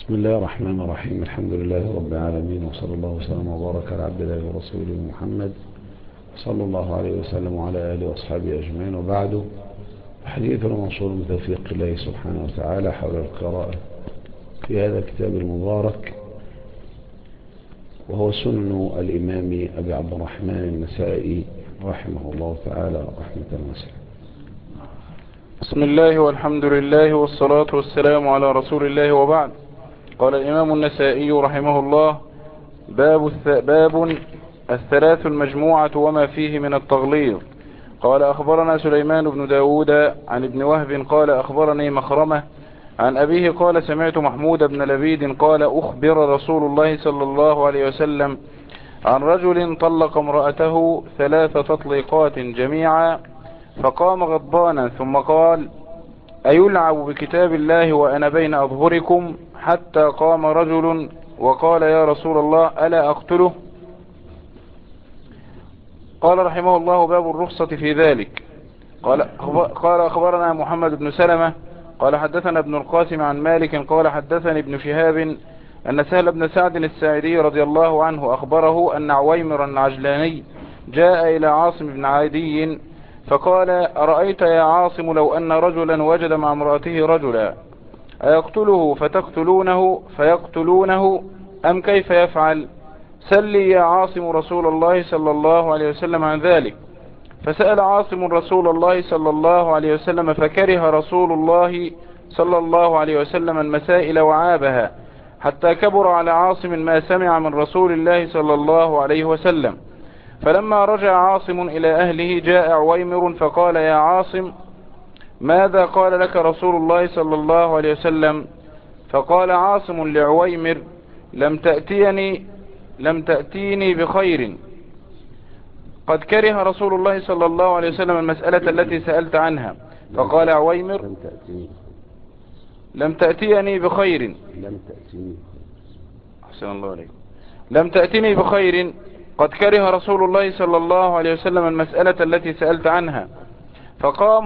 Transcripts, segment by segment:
بسم الله الرحمن الرحيم. الحمد لله رب العالمين، وصلى الله وسلم وبارك على عبد الله ورسوله محمد صلى الله عليه وسلم وعلى آله وأصحابه أجمعين، وبعد. حديثنا موصول بتوفيق الله سبحانه وتعالى حول القراءة في هذا الكتاب المبارك، وهو سنن الإمام أبي عبد الرحمن النسائي رحمه الله تعالى رحمة واسعة. بسم الله والحمد لله والصلاة والسلام على رسول الله، وبعد. قال الإمام النسائي رحمه الله: باب الثلاث المجموعة وما فيه من التغليظ. قال: أخبرنا سليمان بن داود عن ابن وهب قال: أخبرني مخرمة عن أبيه قال: سمعت محمود بن لبيد قال: أخبر رسول الله صلى الله عليه وسلم عن رجل طلق امرأته 3 تطليقات جميعا، فقام غضبانا ثم قال: أيلعب بكتاب الله وأنا بين أظهركم؟ حتى قام رجل وقال: يا رسول الله ألا أقتله؟ قال رحمه الله: باب الرخصة في ذلك. قال أخبرنا محمد بن سلمة قال: حدثنا ابن القاسم عن مالك قال: حدثني ابن شهاب أن سهل بن سعد الساعدي رضي الله عنه أخبره أن عويمر العجلاني جاء إلى عاصم بن عدي فقال: أرأيت يا عاصم لو أن رجلا وجد مع امرأته رجلا أيقتله فيقتلونه أم كيف يفعل؟ سل لي يا عاصم رسول الله صلى الله عليه وسلم عن ذلك. فسأل عاصم رسول الله صلى الله عليه وسلم، فكره رسول الله صلى الله عليه وسلم المسائل وعابها، حتى كبر على عاصم ما سمع من رسول الله صلى الله عليه وسلم. فلما رجع عاصم إلى أهله جاء عويمر فقال: يا عاصم، ماذا قال لك رسول الله صلى الله عليه وسلم؟ فقال عاصم لعويمر: لم تأتيني بخير، قد كره رسول الله صلى الله عليه وسلم المسألة التي سألت عنها. فقال عويمر: لم تأتيني بخير. أحسن الله عليكم. لم تأتني بخير، قد كره رسول الله صلى الله عليه وسلم المسألة التي سألت عنها. فقال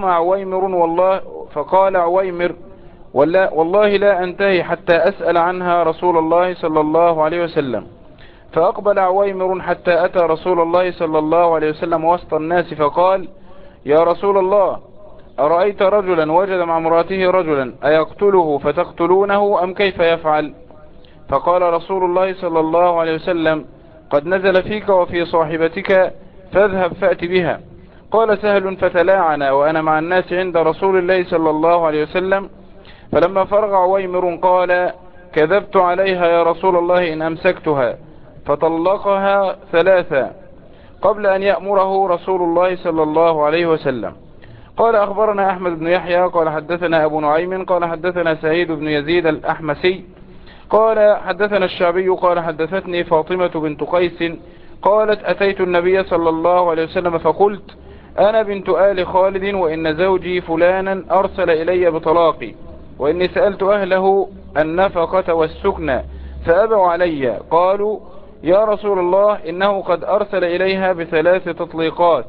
عويمر: والله لا أنتهي حتى أسأل عنها رسول الله صلى الله عليه وسلم. فأقبل عويمر حتى أتى رسول الله صلى الله عليه وسلم وسط الناس فقال: يا رسول الله، أرأيت رجلا وجد مع امرأته رجلا أيقتله فتقتلونه أم كيف يفعل؟ فقال رسول الله صلى الله عليه وسلم: قد نزل فيك وفي صاحبتك، فاذهب فأت بها. قال سهل: فتلاعنا وأنا مع الناس عند رسول الله صلى الله عليه وسلم. فلما فرغ عويمر قال: كذبت عليها يا رسول الله إن أمسكتها. فطلقها 3 قبل أن يأمره رسول الله صلى الله عليه وسلم. قال أخبرنا أحمد بن يحيى قال: حدثنا أبو نعيم قال: حدثنا سعيد بن يزيد الأحمسي قال: حدثنا الشعبي قال: حدثتني فاطمة بنت قيس قالت: أتيت النبي صلى الله عليه وسلم فقلت: أنا بنت آل خالد، وإن زوجي فلانا أرسل إلي بطلاقي، وإني سألت أهله النفقة والسكنى فأبوا علي. قالوا: يا رسول الله، إنه قد أرسل إليها ب3 تطليقات.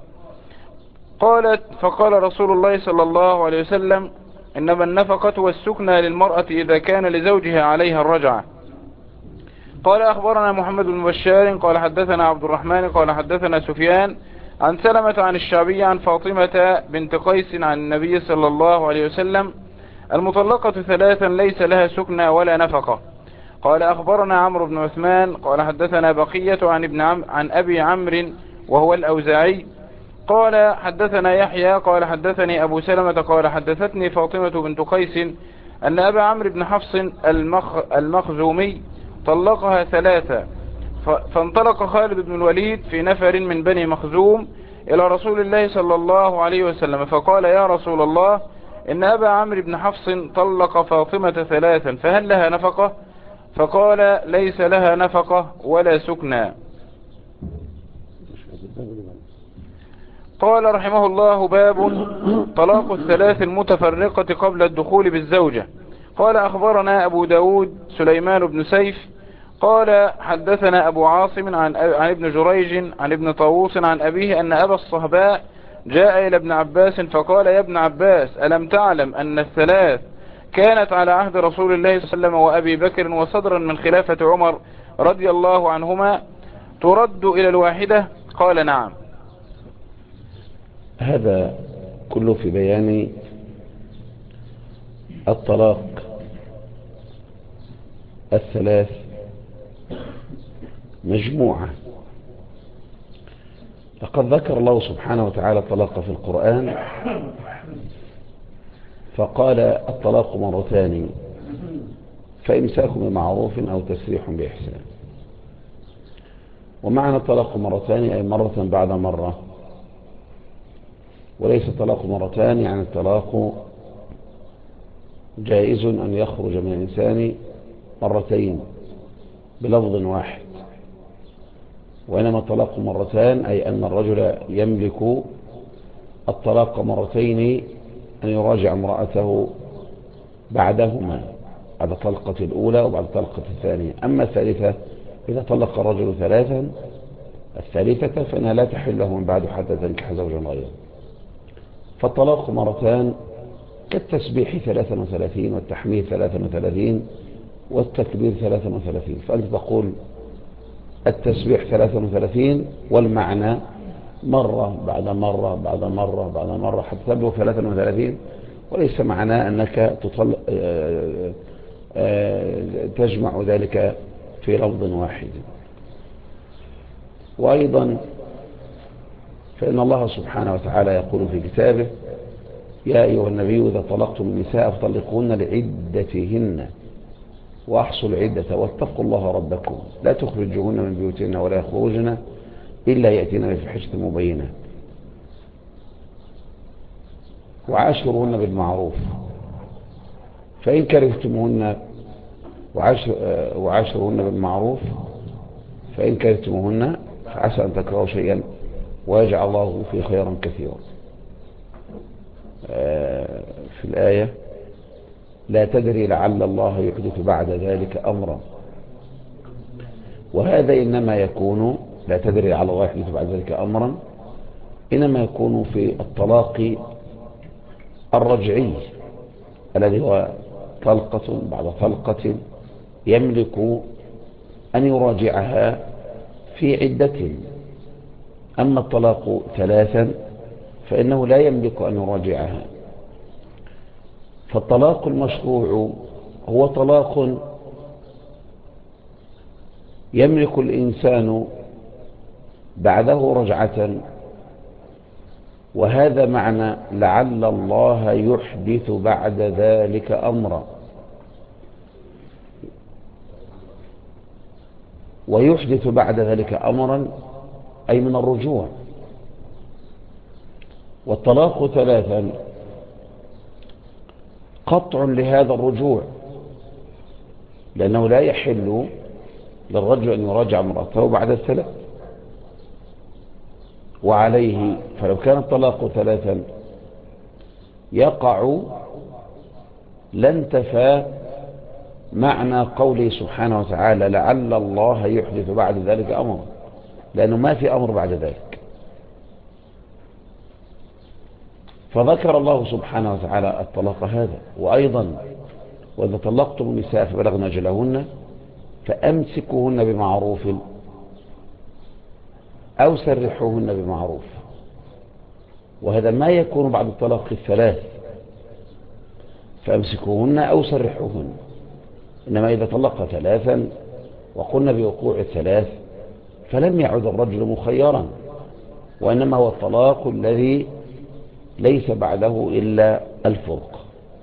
فقال رسول الله صلى الله عليه وسلم: إنما النفقة والسكنى للمرأة إذا كان لزوجها عليها الرجعة. قال أخبرنا محمد بن بشار قال: حدثنا عبد الرحمن قال: حدثنا سفيان عن سلمة عن الشعبي عن فاطمة بنت قيس عن النبي صلى الله عليه وسلم: المطلقة 3 ليس لها سكنى ولا نفقة. قال أخبرنا عمرو بن عثمان قال: حدثنا بقية عن أبي عمرو وهو الأوزاعي قال: حدثنا يحيى قال: حدثني أبو سلمة قال: حدثتني فاطمة بنت قيس أن أبا عمرو بن حفص المخزومي طلقها 3. فانطلق خالد بن الوليد في نفر من بني مخزوم إلى رسول الله صلى الله عليه وسلم فقال: يا رسول الله، إن أبا عمرو بن حفص طلق فاطمة 3 فهل لها نفقة؟ فقال: ليس لها نفقة ولا سكنى. قال رحمه الله: باب طلاق 3 المتفرقة قبل الدخول بالزوجة. قال أخبرنا أبو داود سليمان بن سيف قال: حدثنا أبو عاصم عن ابن جريج عن ابن طاووس عن أبيه أن أبا الصهباء جاء إلى ابن عباس فقال: يا ابن عباس، ألم تعلم أن 3 كانت على عهد رسول الله صلى الله عليه وسلم وأبي بكر وصدرا من خلافة عمر رضي الله عنهما ترد إلى الواحدة؟ قال نعم. هذا كله في بيان الطلاق الثلاث مجموعة. لقد ذكر الله سبحانه وتعالى الطلاق في القرآن فقال الطلاق مرتان فإمساك بمعروف أو تسريح بإحسان. ومعنى الطلاق مرتان أي مرة بعد مرة، وليس الطلاق مرتان يعني الطلاق جائز أن يخرج من الإنسان مرتين بلفظ واحد، وإنما الطلاق مرتان أي أن الرجل يملك الطلاق مرتين، أن يراجع امرأته بعدهما، بعد الطلقة الأولى وبعد الطلقة الثانية. أما الثالثة إذا طلق الرجل ثلاثا الثالثة فإنها لا تحل له من بعد حتى تنكح زوجا غيره. فالطلاق مرتان كالتسبيح 33 والتحميد 33 والتكبير 33. فأنت تقول التسبيح 33 والمعنى مرة بعد مرة بعد مرة بعد مرة حتى تبلغ 33، وليس معناه أنك تجمع ذلك في لفظ واحد. وأيضا فإن الله سبحانه وتعالى يقول في كتابه: يا أيها النبي إذا طلقتم النساء فطلقوهن لعدتهن وأحصوا العدة واتقوا الله ربكم لا تخرجوهن من بيوتهن ولا يخرجن إلا يأتين بفاحشة مبينة وعاشروهن بالمعروف فإن كرهتموهن وعاشروهن بالمعروف فإن كرهتموهن فعسى أن تكرهوا شيئا ويجعل الله فيه خيرا كثيرا. في الآية: لا تدري لعل الله يحدث بعد ذلك أمرا. وهذا إنما يكون، لا تدري لعل الله يحدث بعد ذلك أمرا، إنما يكون في الطلاق الرجعي الذي هو طلقة بعد طلقة يملك أن يراجعها في عدة. أما الطلاق ثلاثا فإنه لا يملك أن يراجعها. فالطلاق المشروع هو طلاق يملك الإنسان بعده رجعة، وهذا معنى لعل الله يحدث بعد ذلك أمرا. ويحدث بعد ذلك أمرا أي من الرجوع. والطلاق ثلاثا قطع لهذا الرجوع، لأنه لا يحل للرجل أن يراجع امرأته بعد الثلاث. وعليه فلو كان الطلاق ثلاثا يقع لانتفى معنى قوله سبحانه وتعالى لعل الله يحدث بعد ذلك أمر، لأنه ما في أمر بعد ذلك. فذكر الله سبحانه وتعالى الطلاق هذا. وأيضا وإذا طلقتم النساء فبلغن أجلهن فأمسكوهن بمعروف أو سرحوهن بمعروف. وهذا ما يكون بعد الطلاق الثلاث، فأمسكوهن أو سرحوهن. إنما إذا طلق ثلاثا وقلنا بوقوع الثلاث فلم يعد الرجل مخيرا، وإنما هو الطلاق الذي ليس بعده إلا الفرق.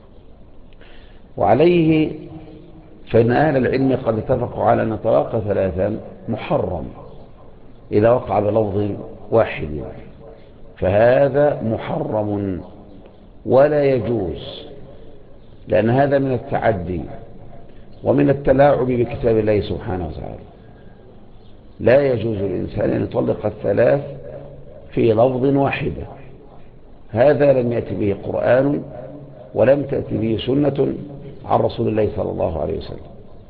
وعليه فإن أهل العلم قد اتفقوا على أن طلاق ثلاثا محرم إذا وقع بلفظ واحد، فهذا محرم ولا يجوز، لأن هذا من التعدي ومن التلاعب بكتاب الله سبحانه وتعالى. لا يجوز للإنسان أن يطلق الثلاث في لفظ واحدة. هذا لم يأتي به قرآن ولم تأتي به سنة عن رسول الله صلى الله عليه وسلم،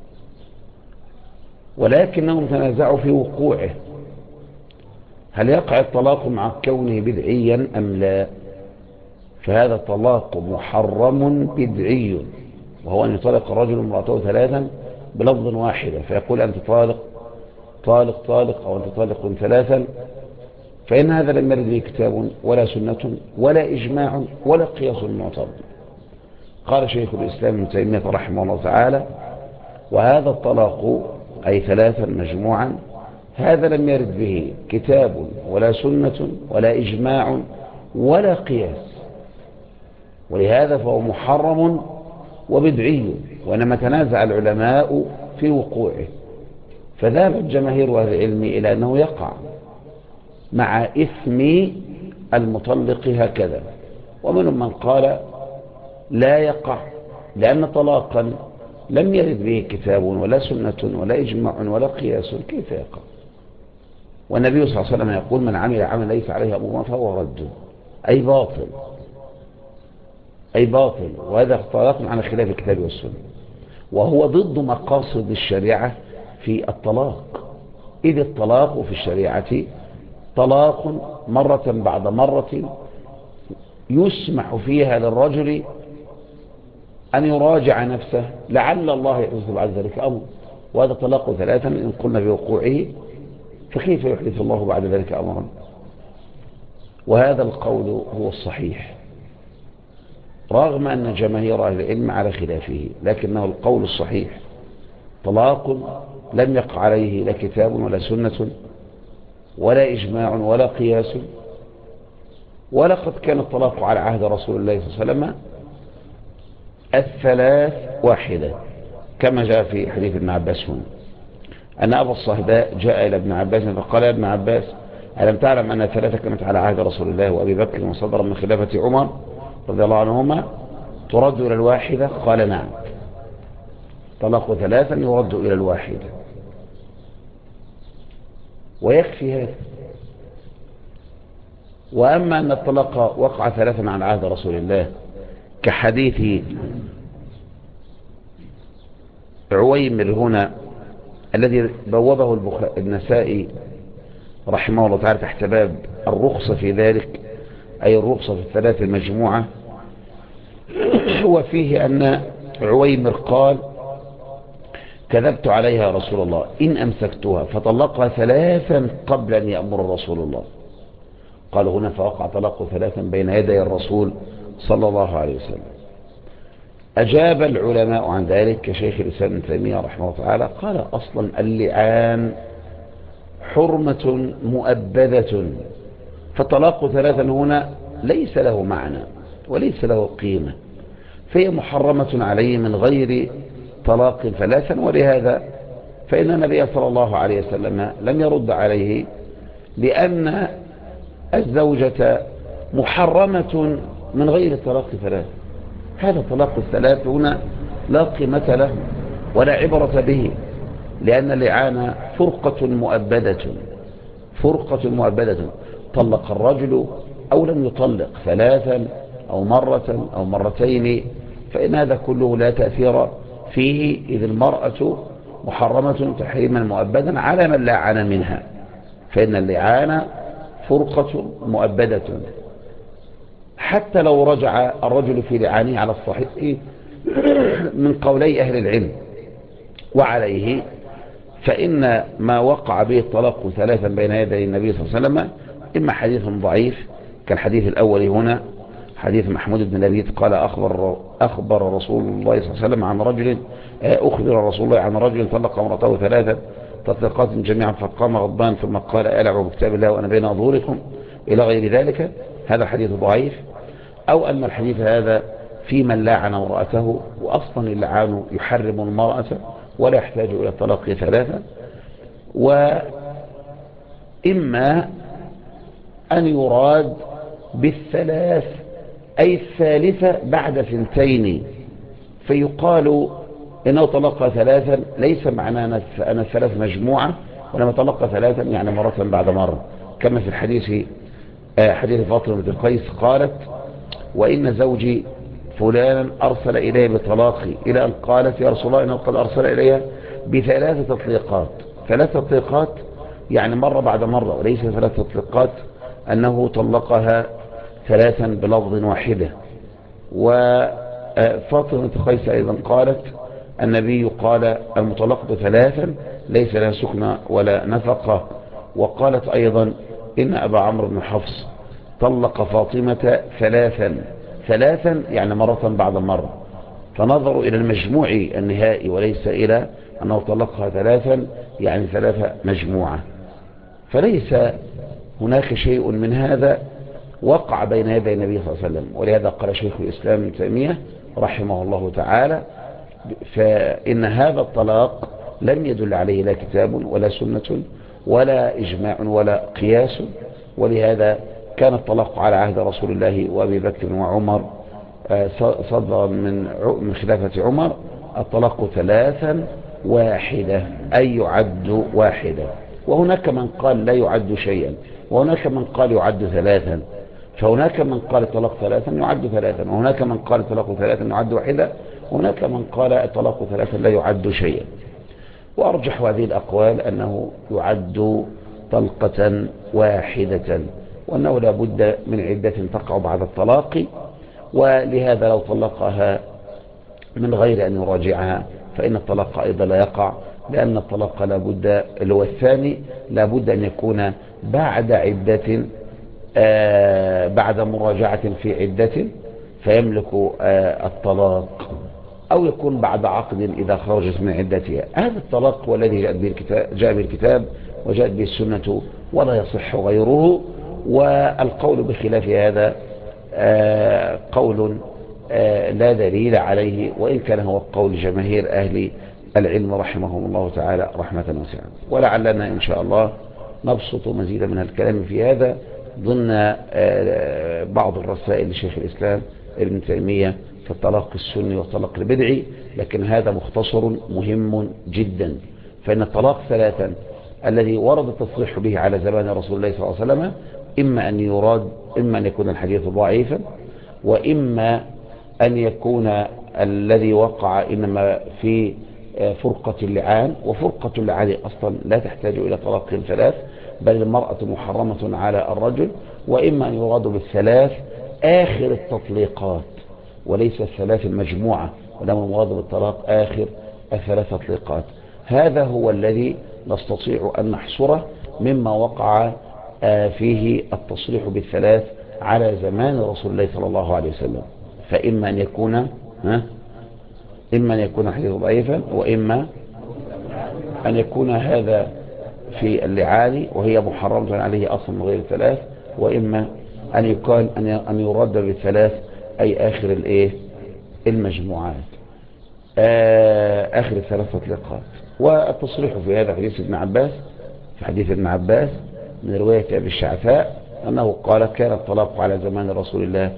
ولكنهم تنازعوا في وقوعه. هل يقع الطلاق مع كونه بدعيا أم لا؟ فهذا الطلاق محرم بدعي وهو أن يطلق الرجل امرأته ثلاثا بلفظ واحدة، فيقول أنت طالق طالق طالق، أو أنت طالق ثلاثا، فإن هذا لم يرد به كتاب ولا سنة ولا إجماع ولا قياس معتبر. قال شيخ الإسلام ابن تيمية رحمه الله تعالى: وهذا الطلاق أي ثلاثا مجموعا هذا لم يرد به كتاب ولا سنة ولا إجماع ولا قياس، ولهذا فهو محرم وبدعي، وإنما تنازع العلماء في وقوعه، فذهبت جماهير أهل العلم إلى أنه يقع مع إثم المطلق هكذا، ومنهم من قال لا يقع، لأن طلاقا لم يرد به كتاب ولا سنة ولا إجماع ولا قياس، كيف يقع؟ والنبي صلى الله عليه وسلم يقول: من عمل عمل ليس عليه أمرنا فهو رد، أي باطل، أي باطل. وهذا طلاق على خلاف الكتاب والسنة، وهو ضد مقاصد الشريعة في الطلاق، إذ الطلاق في الشريعة طلاق مرة بعد مرة يسمح فيها للرجل أن يراجع نفسه لعل الله يحدث بعد ذلك أمر، وهذا طلاق ثلاثا إن قلنا بوقوعه، فكيف يحدث الله بعد ذلك أمرا؟ وهذا القول هو الصحيح رغم أن جماهير أهل العلم على خلافه، لكنه القول الصحيح طلاق لم يقع عليه لا كتاب ولا سنة ولا إجماع ولا قياس، ولقد كان الطلاق على عهد رسول الله صلى الله عليه وسلم الثلاث واحدة، كما جاء في حديث ابن عباس هنا أن أبا الصهباء جاء إلى ابن عباس فقال: يا ابن عباس، ألم تعلم أن الثلاثة كانت على عهد رسول الله وأبي بكر وصدر من خلافة عمر رضي الله عنهما ترد إلى الواحدة؟ قال: نعم، طلاق ثلاثا يرد إلى الواحدة، ويكفي هذا. وأما أن الطلاق وقع ثلاثا على عهد رسول الله كحديث عويمر هنا الذي بوابه النسائي رحمه الله تعالى تحت باب الرخصة في ذلك، أي الرخصة في الثلاث المجموعة، وفيه أن عويمر قال: كذبت عليها رسول الله إن أمسكتها، فطلقها ثلاثا قبل أن يأمر رسول الله. قال هنا: فوقع طلاق ثلاثا بين يدي الرسول صلى الله عليه وسلم. أجاب العلماء عن ذلك كشيخ الإسلام ابن تيمية رحمه الله تعالى، قال: أصلا اللعان حرمة مؤبدة، فطلاق ثلاثا هنا ليس له معنى وليس له قيمة، فهي محرمة عليه من غير طلاق ثلاثا. ولهذا فإن النبي صلى الله عليه وسلم لم يرد عليه، لأن الزوجة محرمة من غير طلاق ثلاث. هذا طلاق الثلاث هنا لا قيمة له ولا عبرة به، لأن اللعان فرقة مؤبدة، فرقة مؤبدة، طلق الرجل أو لم يطلق ثلاثا أو مرة أو مرتين، فإن هذا كله لا تأثير فيه، إذ المرأة محرمة تحريما مؤبدا على من لعن منها، فإن اللعان فرقة مؤبدة. حتى لو رجع الرجل في لعانه على الصحيح من قولي أهل العلم وعليه، فإن ما وقع به الطلاق ثلاثا بين يدي النبي صلى الله عليه وسلم إما حديث ضعيف كالحديث الأول هنا، حديث محمود بن لبيد قال: أخبر رسول الله صلى الله عليه وسلم عن رجل، أخبر رسول الله عن رجل طلق امرأته ثلاثا تطلقات جميعا، فقام غضبان ثم قال: ألعب بكتاب الله وأنا بين أظهركم، إلى غير ذلك. هذا حديث ضعيف. أو أن الحديث هذا في من لاعن امرأته، وأصلا اللعان يحرم المرأة ولا يحتاج إلى طلاق ثلاثا. وإما أن يراد بالثلاث أي الثالثة بعد ثنتين، فيقال إنه طلق ثلاثا ليس معناه أن الثلاث مجموعة، ولما طلق ثلاثا يعني مرة بعد مرة، كما في الحديث حديث فاطمة بنت قيس قالت: وإن زوجي فلانا أرسل إليه بطلاقي، إلى أن قالت: يا رسول الله إنه قد أرسل إليها بثلاث تطليقات. ثلاث تطليقات يعني مرة بعد مرة، وليس ثلاث تطليقات أنه طلقها ثلاثا بلفظ واحدة. فاطمة قيس أيضا قالت النبي قال المطلقة ثلاثا ليس لها سكنى ولا نفقة. وقالت أيضا إن أبا عمرو بن حفص طلق فاطمة ثلاثا يعني مرة بعد مرة، فنظروا إلى المجموع النهائي وليس إلى أنه طلقها ثلاثا يعني ثلاثة مجموعة. فليس هناك شيء من هذا وقع بين يدي النبي صلى الله عليه وسلم. ولهذا قال شيخ الإسلام ابن تيمية رحمه الله تعالى فإن هذا الطلاق لم يدل عليه لا كتاب ولا سنة ولا إجماع ولا قياس. ولهذا كان الطلاق على عهد رسول الله وأبي بكر وعمر صدر من خلافة عمر الطلاق ثلاثا واحدة أي يعد واحدة. وهناك من قال لا يعد شيئا، وهناك من قال يعد ثلاثا. فهناك من قال الطلاق ثلاثا يعد ثلاثا، وهناك من قال الطلاق ثلاثا يعد واحدة، وهناك من قال الطلاق ثلاثا لا يعد شيئا. وأرجح هذه الأقوال أنه يعد طلقة واحدة، وأنه لا بد من عدة تقع بعد الطلاق. ولهذا لو طلقها من غير أن يراجعها فإن الطلاق أيضا لا يقع، لأن الطلاق لا بد اللي هو الثاني لا بد أن يكون بعد عدة بعد مراجعة في عدة فيملك الطلاق، أو يكون بعد عقد إذا خرجت من عدتها. هذا الطلاق هو الذي جاء به الكتاب وجاءت به السنة ولا يصح غيره. والقول بخلاف هذا قول لا دليل عليه، وإن كان هو قول جماهير أهل العلم رحمهم الله تعالى رحمة واسعة. ولعلنا إن شاء الله نبسط مزيدا من الكلام في هذا ضمن بعض الرسائل لشيخ الإسلام ابن تيمية في الطلاق السني والطلاق البدعي، لكن هذا مختصر مهم جدا. فإن الطلاق ثلاثا الذي ورد التصريح به على زمان رسول الله صلى الله عليه وسلم إما أن يكون الحديث ضعيفا، وإما أن يكون الذي وقع إنما في فرقة اللعان، وفرقة اللعان أصلا لا تحتاج إلى طلاق ثلاث بل المرأة محرمة على الرجل. وإما أن يراد بالثلاث آخر التطليقات وليس الثلاث المجموعة، ولما المراد بالطلاق آخر الثلاث تطليقات. هذا هو الذي نستطيع أن نحصره مما وقع فيه التصريح بالثلاث على زمان رسول الله صلى الله عليه وسلم. فإما أن يكون إما أن يكون حديث ضعيفا، وإما أن يكون هذا في اللعان وهي محرمة عليه أصلا من غير الثلاث، وإما أن يرد بالثلاث أي آخر المجموعات، آخر الثلاث تطليقات. والتصريح في هذا حديث ابن عباس من رواية أبي الشعثاء أنه قال كان الطلاق على زمان رسول الله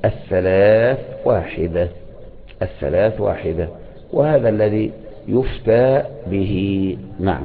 الثلاث واحدة، وهذا الذي يفتى به. نعم.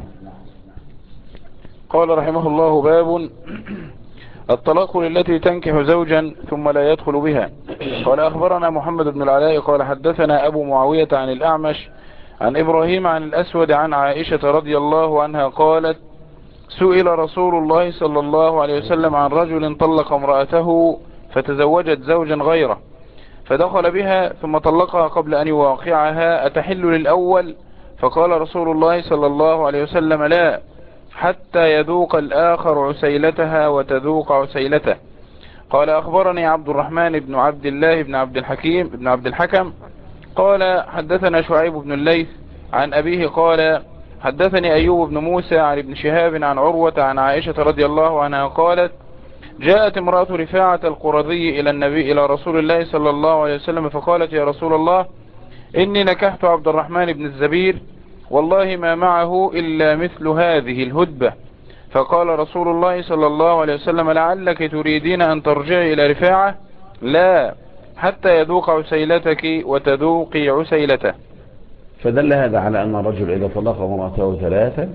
قال رحمه الله: باب الطلاق للتي تنكح زوجا ثم لا يدخل بها. قال أخبرنا محمد بن العلاء قال حدثنا أبو معاوية عن الأعمش عن إبراهيم عن الأسود عن عائشة رضي الله عنها قالت: سئل رسول الله صلى الله عليه وسلم عن رجل طلق امرأته فتزوجت زوجا غيره فدخل بها ثم طلقها قبل أن يواقعها، أتحل للأول؟ فقال رسول الله صلى الله عليه وسلم: لا، حتى يذوق الآخر عسيلتها وتذوق عسيلته. قال أخبرني عبد الرحمن بن عبد الله بن عبد الحكم قال حدثنا شعيب بن الليث عن أبيه قال حدثني أيوب بن موسى عن ابن شهاب عن عروة عن عائشة رضي الله عنها قالت: جاءت امرأة رفاعة القرظي إلى رسول الله صلى الله عليه وسلم فقالت: يا رسول الله، إني نكحت عبد الرحمن بن الزبير، والله ما معه إلا مثل هذه الهدبة. فقال رسول الله صلى الله عليه وسلم: لعلك تريدين أن ترجعي إلى رفاعة؟ لا، حتى يذوق عسيلتك وتذوقي عسيلته. فدل هذا على أن الرجل إذا طلق امرأته ثلاثا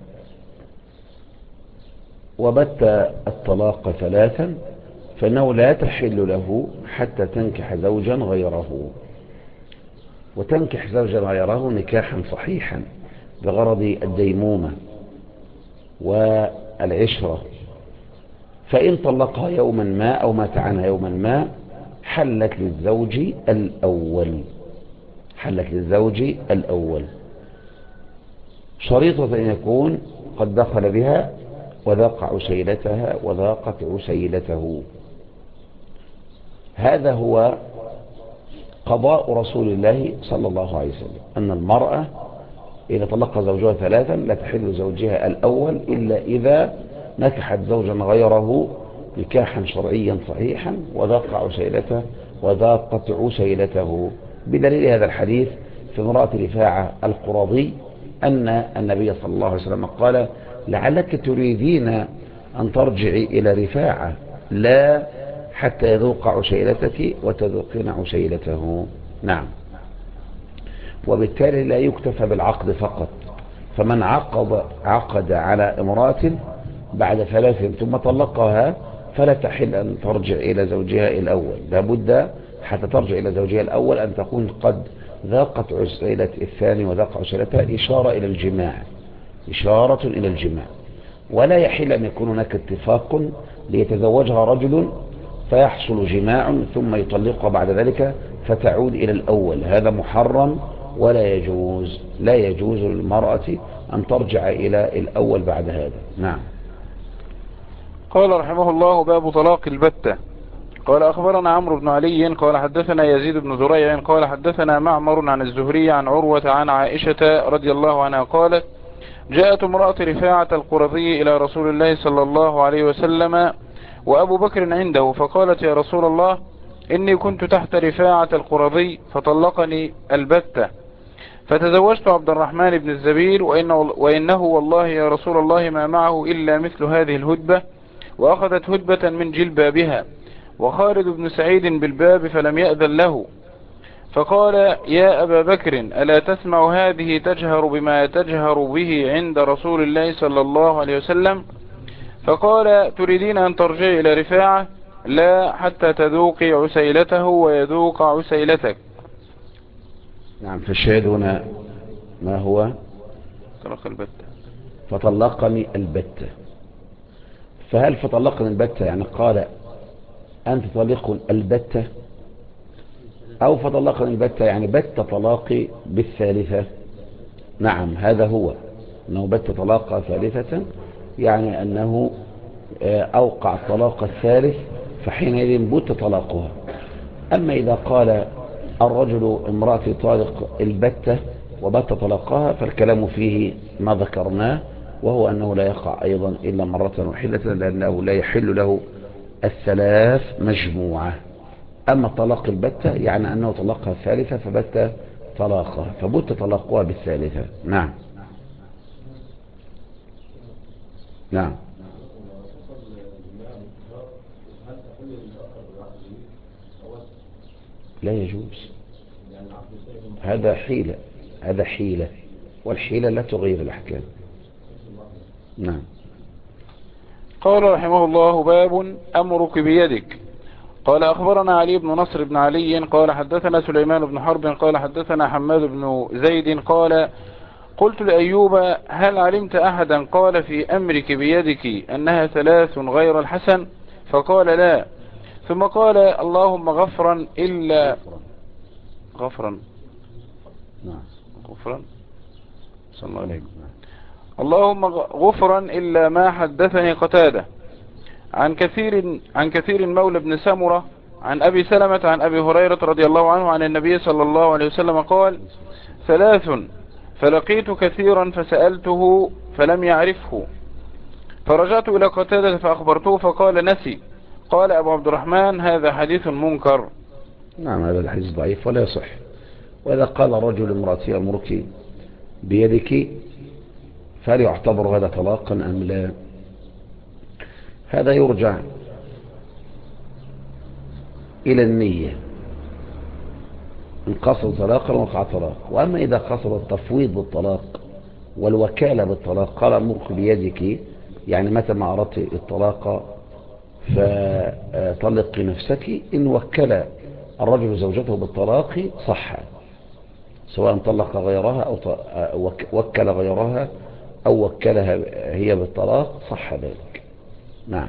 وبت الطلاق ثلاثا فإنه لا تحل له حتى تنكح زوجا غيره. وتنكح زوجا غيره نكاحا صحيحا بغرض الديمومة والعشرة. فإن طلقها يوما ما أو مات عنها يوما ما حلت للزوج الأول. حلت للزوج الأول، شريطة أن يكون قد دخل بها وذاق عسيلتها وذاقت عسيلته. هذا هو قضاء رسول الله صلى الله عليه وسلم، أن المرأة إذا طلق زوجها ثلاثا لا تحل زوجها الأول إلا إذا نكحت زوجا غيره نكاحا شرعيا صحيحا وذاق عسيلته وذاقت عسيلته، بدليل هذا الحديث في امرأة رفاعة القرظي أن النبي صلى الله عليه وسلم قال: لعلك تريدين أن ترجعي إلى رفاعة لا حتى يذوق عسيلتك وتذوقين عسيلته. نعم. وبالتالي لا يكتفى بالعقد فقط، فمن عقد على امرأة بعد 3 ثم طلقها فلا تحل أن ترجع إلى زوجها الأول، لابد حتى ترجع إلى زوجها الأول أن تكون قد ذاقت عسيلة الثاني وذاق عسيلتها، إشارة إلى الجماع، إشارة إلى الجماع. ولا يحل أن يكون هناك اتفاق ليتزوجها رجل فيحصل جماع ثم يطلقها بعد ذلك فتعود إلى الأول، هذا محرم ولا يجوز، لا يجوز للمرأة أن ترجع إلى الأول بعد هذا. نعم. قال رحمه الله: باب طلاق البتة. قال أخبرنا عمرو بن علي قال حدثنا يزيد بن زريع قال حدثنا معمر عن الزهري عن عروة عن عائشة رضي الله عنها قالت: جاءت امرأة رفاعة القرظي إلى رسول الله صلى الله عليه وسلم وأبو بكر عنده، فقالت: يا رسول الله، إني كنت تحت رفاعة القرظي فطلقني البتة، فتزوجت عبد الرحمن بن الزبير، وإنه والله يا رسول الله ما معه إلا مثل هذه الهدبة. وأخذت هدبة من جلبابها، وخالد بن سعيد بالباب فلم يأذن له، فقال: يا أبا بكر، ألا تسمع هذه تجهر بما تجهر به عند رسول الله صلى الله عليه وسلم؟ فقال: تريدين أن ترجعي إلى رفاعة؟ لا حتى تذوقي عسيلته ويذوق عسيلتك. نعم. فالشاهد هنا ما هو؟ طلق البتة. فطلقني البتة. فهل فطلقني البتة يعني قال أنت طلق البتة، أو فطلقني البتة يعني بت طلاقي بالثالثة؟ نعم، هذا هو، أنه بت طلاقة ثالثة، يعني أنه أوقع الطلاق الثالث، فحينئذ بت طلاقها. أما إذا قال الرجل امرأتي طالق البتة وبت طلاقها فالكلام فيه ما ذكرناه، وهو أنه لا يقع أيضا إلا مرة واحدة، لأنه لا يحل له الثلاث مجموعة. أما طلاق البتة يعني أنه طلقها الثالثة فبت طلاقها، فبت طلاقها بالثالثة. نعم. نعم. لا يجوز، هذا حيلة، هذا حيلة، والحيلة لا تغير الأحكام. نعم. قال رحمه الله: باب أمرك بيدك. قال أخبرنا علي بن نصر بن علي قال حدثنا سليمان بن حرب قال حدثنا حماد بن زيد قال: قلت لأيوب: هل علمت أحدا قال في أمرك بيدك أنها 3 غير الحسن؟ فقال: لا. ثم قال: اللهم غفرا إلا غفرا. نعم. غفرا صلى الله عليه. اللهم غفرا إلا ما حدثني قتادة عن كثير مولى بن سمرة عن أبي سلمة عن أبي هريرة رضي الله عنه عن النبي صلى الله عليه وسلم قال: 3 فلقيت كثيرا فسألته فلم يعرفه، فرجعت إلى قتادة فأخبرته فقال: نسي. قال أبو عبد الرحمن: هذا حديث منكر. نعم، هذا الحديث ضعيف ولا يصح. وإذا قال رجل امرأتي أمرك بيدك فهل يعتبر هذا طلاقا أم لا؟ هذا يرجع إلى النية، إن قصد طلاقا وقع طلاق. وأما إذا قصد التفويض بالطلاق والوكالة بالطلاق، قال أمرك بيدك يعني متى ما أردت الطلاق فطلقي نفسك، إن وكل الرجل زوجته بالطلاق صح، سواء طلق غيرها أو وكل غيرها أو وكلها هي بالطلاق، صح ذلك. نعم.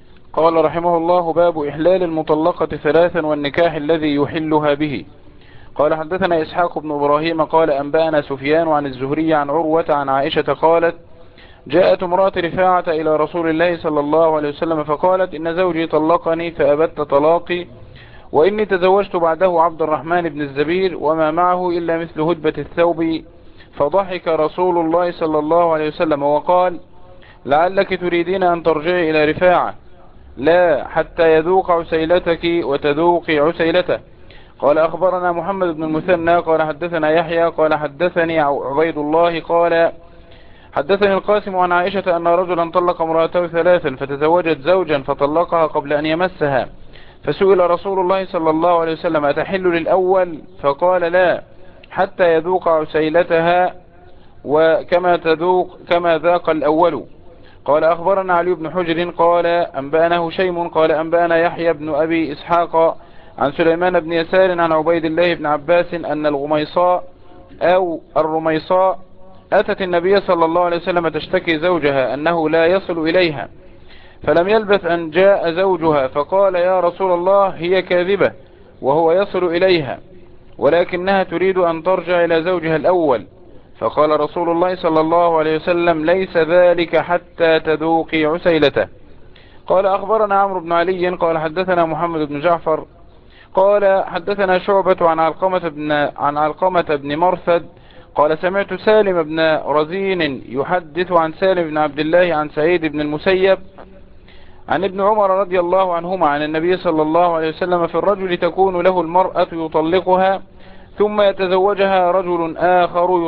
قال رحمه الله: باب إحلال المطلقة 3 والنكاح الذي يحلها به. قال حدثنا إسحاق بن إبراهيم قال أنبأنا سفيان عن الزهري عن عروة عن عائشة قالت جاءت امرأة رفاعة إلى رسول الله صلى الله عليه وسلم فقالت إن زوجي طلقني فأبت طلاقي وإني تزوجت بعده عبد الرحمن بن الزبير وما معه إلا مثل هدبة الثوب. فضحك رسول الله صلى الله عليه وسلم وقال لعلك تريدين أن ترجعي إلى رفاعة لا حتى يذوق عسيلتك وتذوقي عسيلته. قال أخبرنا محمد بن المثنى قال حدثنا يحيى قال حدثني عبيد الله قال حدثني القاسم عن عائشة أن رجلا طلق امرأته ثلاثا فتزوجت زوجا فطلقها قبل أن يمسها فسئل رسول الله صلى الله عليه وسلم أتحل للأول فقال لا حتى يذوق عسيلتها وكما تذوق كما ذاق الأول. قال أخبرنا علي بن حجر قال أنبأنا هشيم قال أنبأنا يحيى بن أبي إسحاق عن سليمان بن يسار عن عبيد الله بن عباس أن الغميصاء أو الرميصاء أتت النبي صلى الله عليه وسلم تشتكي زوجها أنه لا يصل إليها فلم يلبث أن جاء زوجها فقال يا رسول الله هي كاذبة وهو يصل إليها ولكنها تريد أن ترجع إلى زوجها الأول. فقال رسول الله صلى الله عليه وسلم ليس ذلك حتى تذوقي عسيلته. قال أخبرنا عمرو بن علي قال حدثنا محمد بن جعفر قال حدثنا شعبة عن علقمة بن مرثد قال سمعت سالم بن رزين يحدث عن سالم بن عبد الله عن سعيد بن المسيب عن ابن عمر رضي الله عنهما عن النبي صلى الله عليه وسلم في الرجل تكون له المرأة يطلقها ثم يتزوجها رجل آخر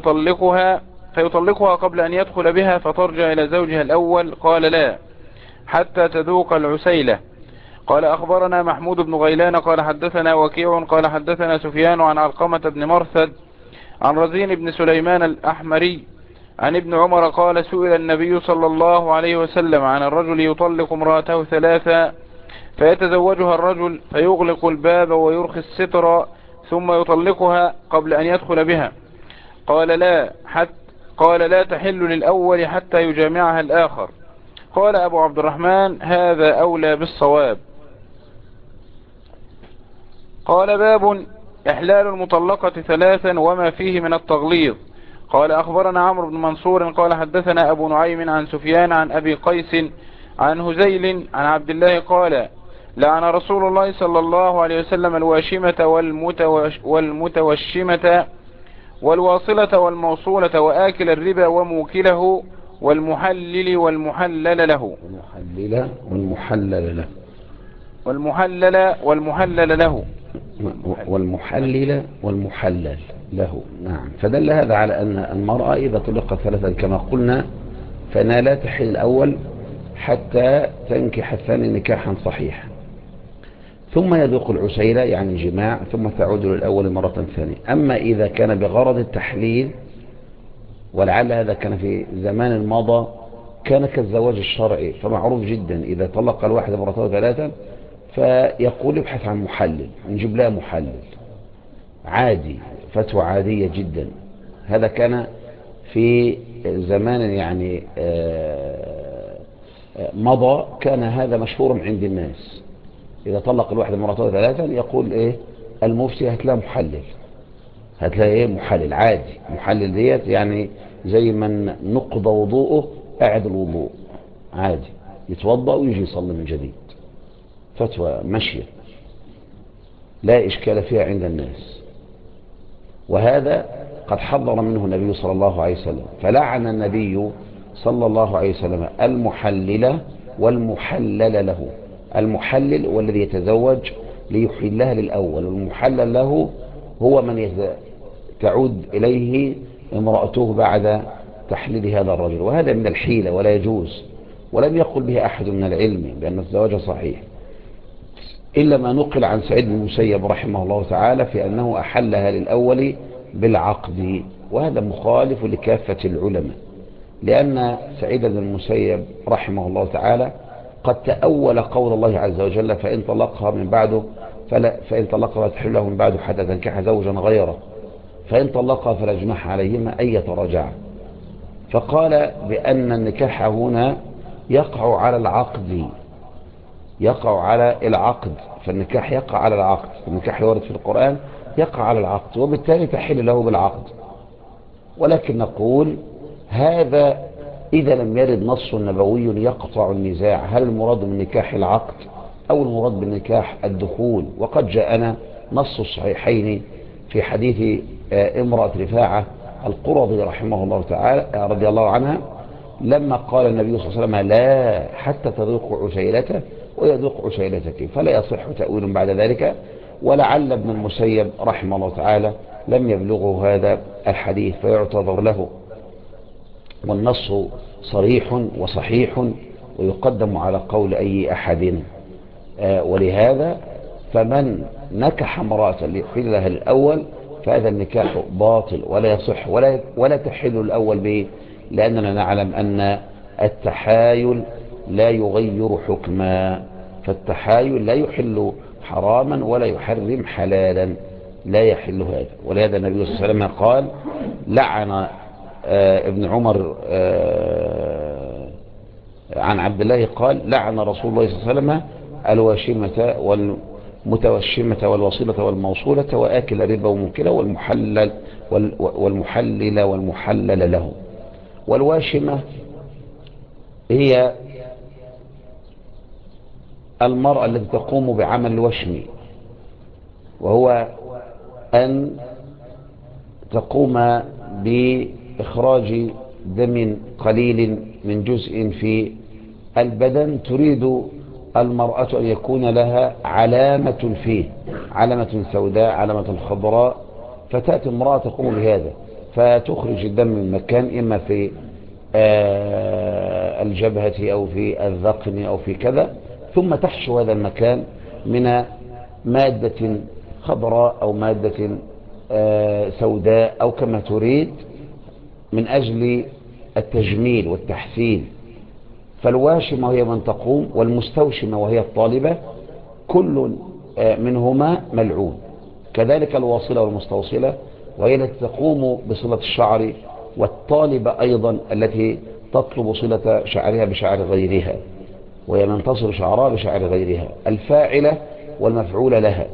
فيطلقها قبل أن يدخل بها فترجع إلى زوجها الأول قال لا حتى تذوق العسيلة. قال أخبرنا محمود بن غيلان قال حدثنا وكيع قال حدثنا سفيان عن علقمة بن مرثد عن رزين بن سليمان الأحمري عن ابن عمر قال سئل النبي صلى الله عليه وسلم عن الرجل يطلق امرأته ثلاثا فيتزوجها الرجل فيغلق الباب ويرخي الستر ثم يطلقها قبل أن يدخل بها قال لا تحل للأول حتى يجامعها الآخر. قال أبو عبد الرحمن هذا أولى بالصواب. قال باب إحلال المطلقة ثلاثا وما فيه من التغليظ. قال أخبرنا عمرو بن منصور قال حدثنا أبو نعيم عن سفيان عن أبي قيس عن هزيل عن عبد الله قال لعن رسول الله صلى الله عليه وسلم الواشمة والمتوشمة والواصلة والموصولة وآكل الربا وموكله والمحلل والمحلل له والمحلل والمحلل له. نعم. فدل هذا على أن المرأة إذا طلقت ثلاثا كما قلنا فإنها لا تحل الأول حتى تنكح الثاني نكاحا صحيحا ثم يذوق العسيلة يعني الجماع ثم تعود للأول مرة ثانية. أما إذا كان بغرض التحليل ولعل هذا كان في زمان الماضي كان كالزواج الشرعي فمعروف جدا إذا طلق الواحد مرته ثلاثا فيقول ابحث عن محلل نجيب لها محلل عادي فتوى عادية جدا. هذا كان في زمان يعني مضى كان هذا مشهور عند الناس. إذا طلق الواحد مرته ثلاثا يقول إيه المفتي هتلاقي محلل هتلاقي محلل عادي. محلل ديت يعني زي من نقض وضوءه قاعد الوضوء عادي يتوضأ ويجي يصلي من جديد. فتوى مشية لا إشكال فيها عند الناس. وهذا قد حضر منه النبي صلى الله عليه وسلم فلعن النبي صلى الله عليه وسلم المحلل والمحلل له. المحلل هو الذي يتزوج ليحلها للأول والمحلل له هو من تعود إليه امرأته بعد تحليل هذا الرجل. وهذا من الحيلة ولا يجوز ولم يقل به أحد من العلم بأن الزواج صحيح إلا ما نقل عن سعيد بن المسيب رحمه الله تعالى في أنه أحلها للأول بالعقد. وهذا مخالف لكافة العلماء لأن سعيد بن المسيب رحمه الله تعالى قد تأول قول الله عز وجل فإن طلقها من بعده فإن طلقها تحل له من بعده حتى تنكح زوجا غيره فإن طلقها فلا جناح عليهما أن يتراجعا. فقال بأن النكاح هنا يقع على العقد فالنكاح يقع على العقد. النكاح يورد في القرآن يقع على العقد، وبالتالي تحل له بالعقد. ولكن نقول هذا إذا لم يرد نص نبوي يقطع النزاع، هل المراد بالنكاح العقد أو المراد بالنكاح الدخول؟ وقد جاءنا نص الصحيحين في حديث امرأة رفاعة القرظي رحمه الله تعالى رضي الله عنها، لما قال النبي صلى الله عليه وسلم لا حتى تذوق عسيلته ويذوق عسيلتك، فلا يصح تأويل بعد ذلك. ولعل ابن المسيب رحمه الله تعالى لم يبلغه هذا الحديث فيعتذر له، والنص صريح وصحيح ويقدم على قول أي أحد. ولهذا فمن نكح امرأة ليحل لها الأول فهذا النكاح باطل ولا يصح ولا تحل الأول به، لأننا نعلم أن التحايل لا يغير حكما، فالتحايل لا يحل حراما ولا يحرم حلالا، لا يحل هذا. ولهذا النبي صلى الله عليه وسلم قال لعن ابن عمر عن عبد الله قال لعن رسول الله صلى الله عليه وسلم الواشمة والمتوشمة والوصيلة والموصولة وآكل الربا وموكله والمحلل والمحلل له. والواشمة هي المرأة التي تقوم بعمل الوشم، وهو أن تقوم بإخراج دم قليل من جزء في البدن، تريد المرأة أن يكون لها علامة فيه، علامة سوداء، علامة خضراء، فتأتي امرأة تقوم بهذا فتخرج الدم من مكان، إما في الجبهة أو في الذقن أو في كذا، ثم تحشو هذا المكان من مادة خضراء أو مادة سوداء أو كما تريد من أجل التجميل والتحسين. فالواشمة وهي من تقوم، والمستوشمة وهي الطالبة، كل منهما ملعون. كذلك الواصلة والمستوصلة وهي التي تقوم بصلة الشعر، والطالبة أيضا التي تطلب صلة شعرها بشعر غيرها، وهي من تصل شعرها بشعر غيرها، الفاعلة والمفعول لها.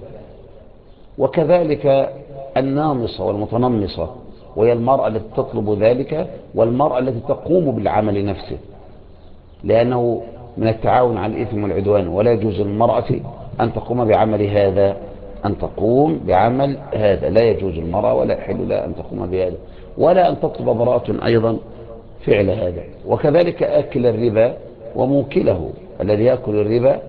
وكذلك النامصة والمتنمصة وهي المرأة التي تطلب ذلك، والمرأة التي تقوم بالعمل نفسه، لأنه من التعاون على الإثم والعدوان، ولا يجوز للمرأة أن تقوم بعمل هذا، أن تقوم بعمل هذا لا يجوز المرأة ولا يحل لها أن تقوم بهذا، ولا أن تطلب امرأة أيضا فعل هذا. وكذلك آكل الربا وموكله، الذي يأكل الربا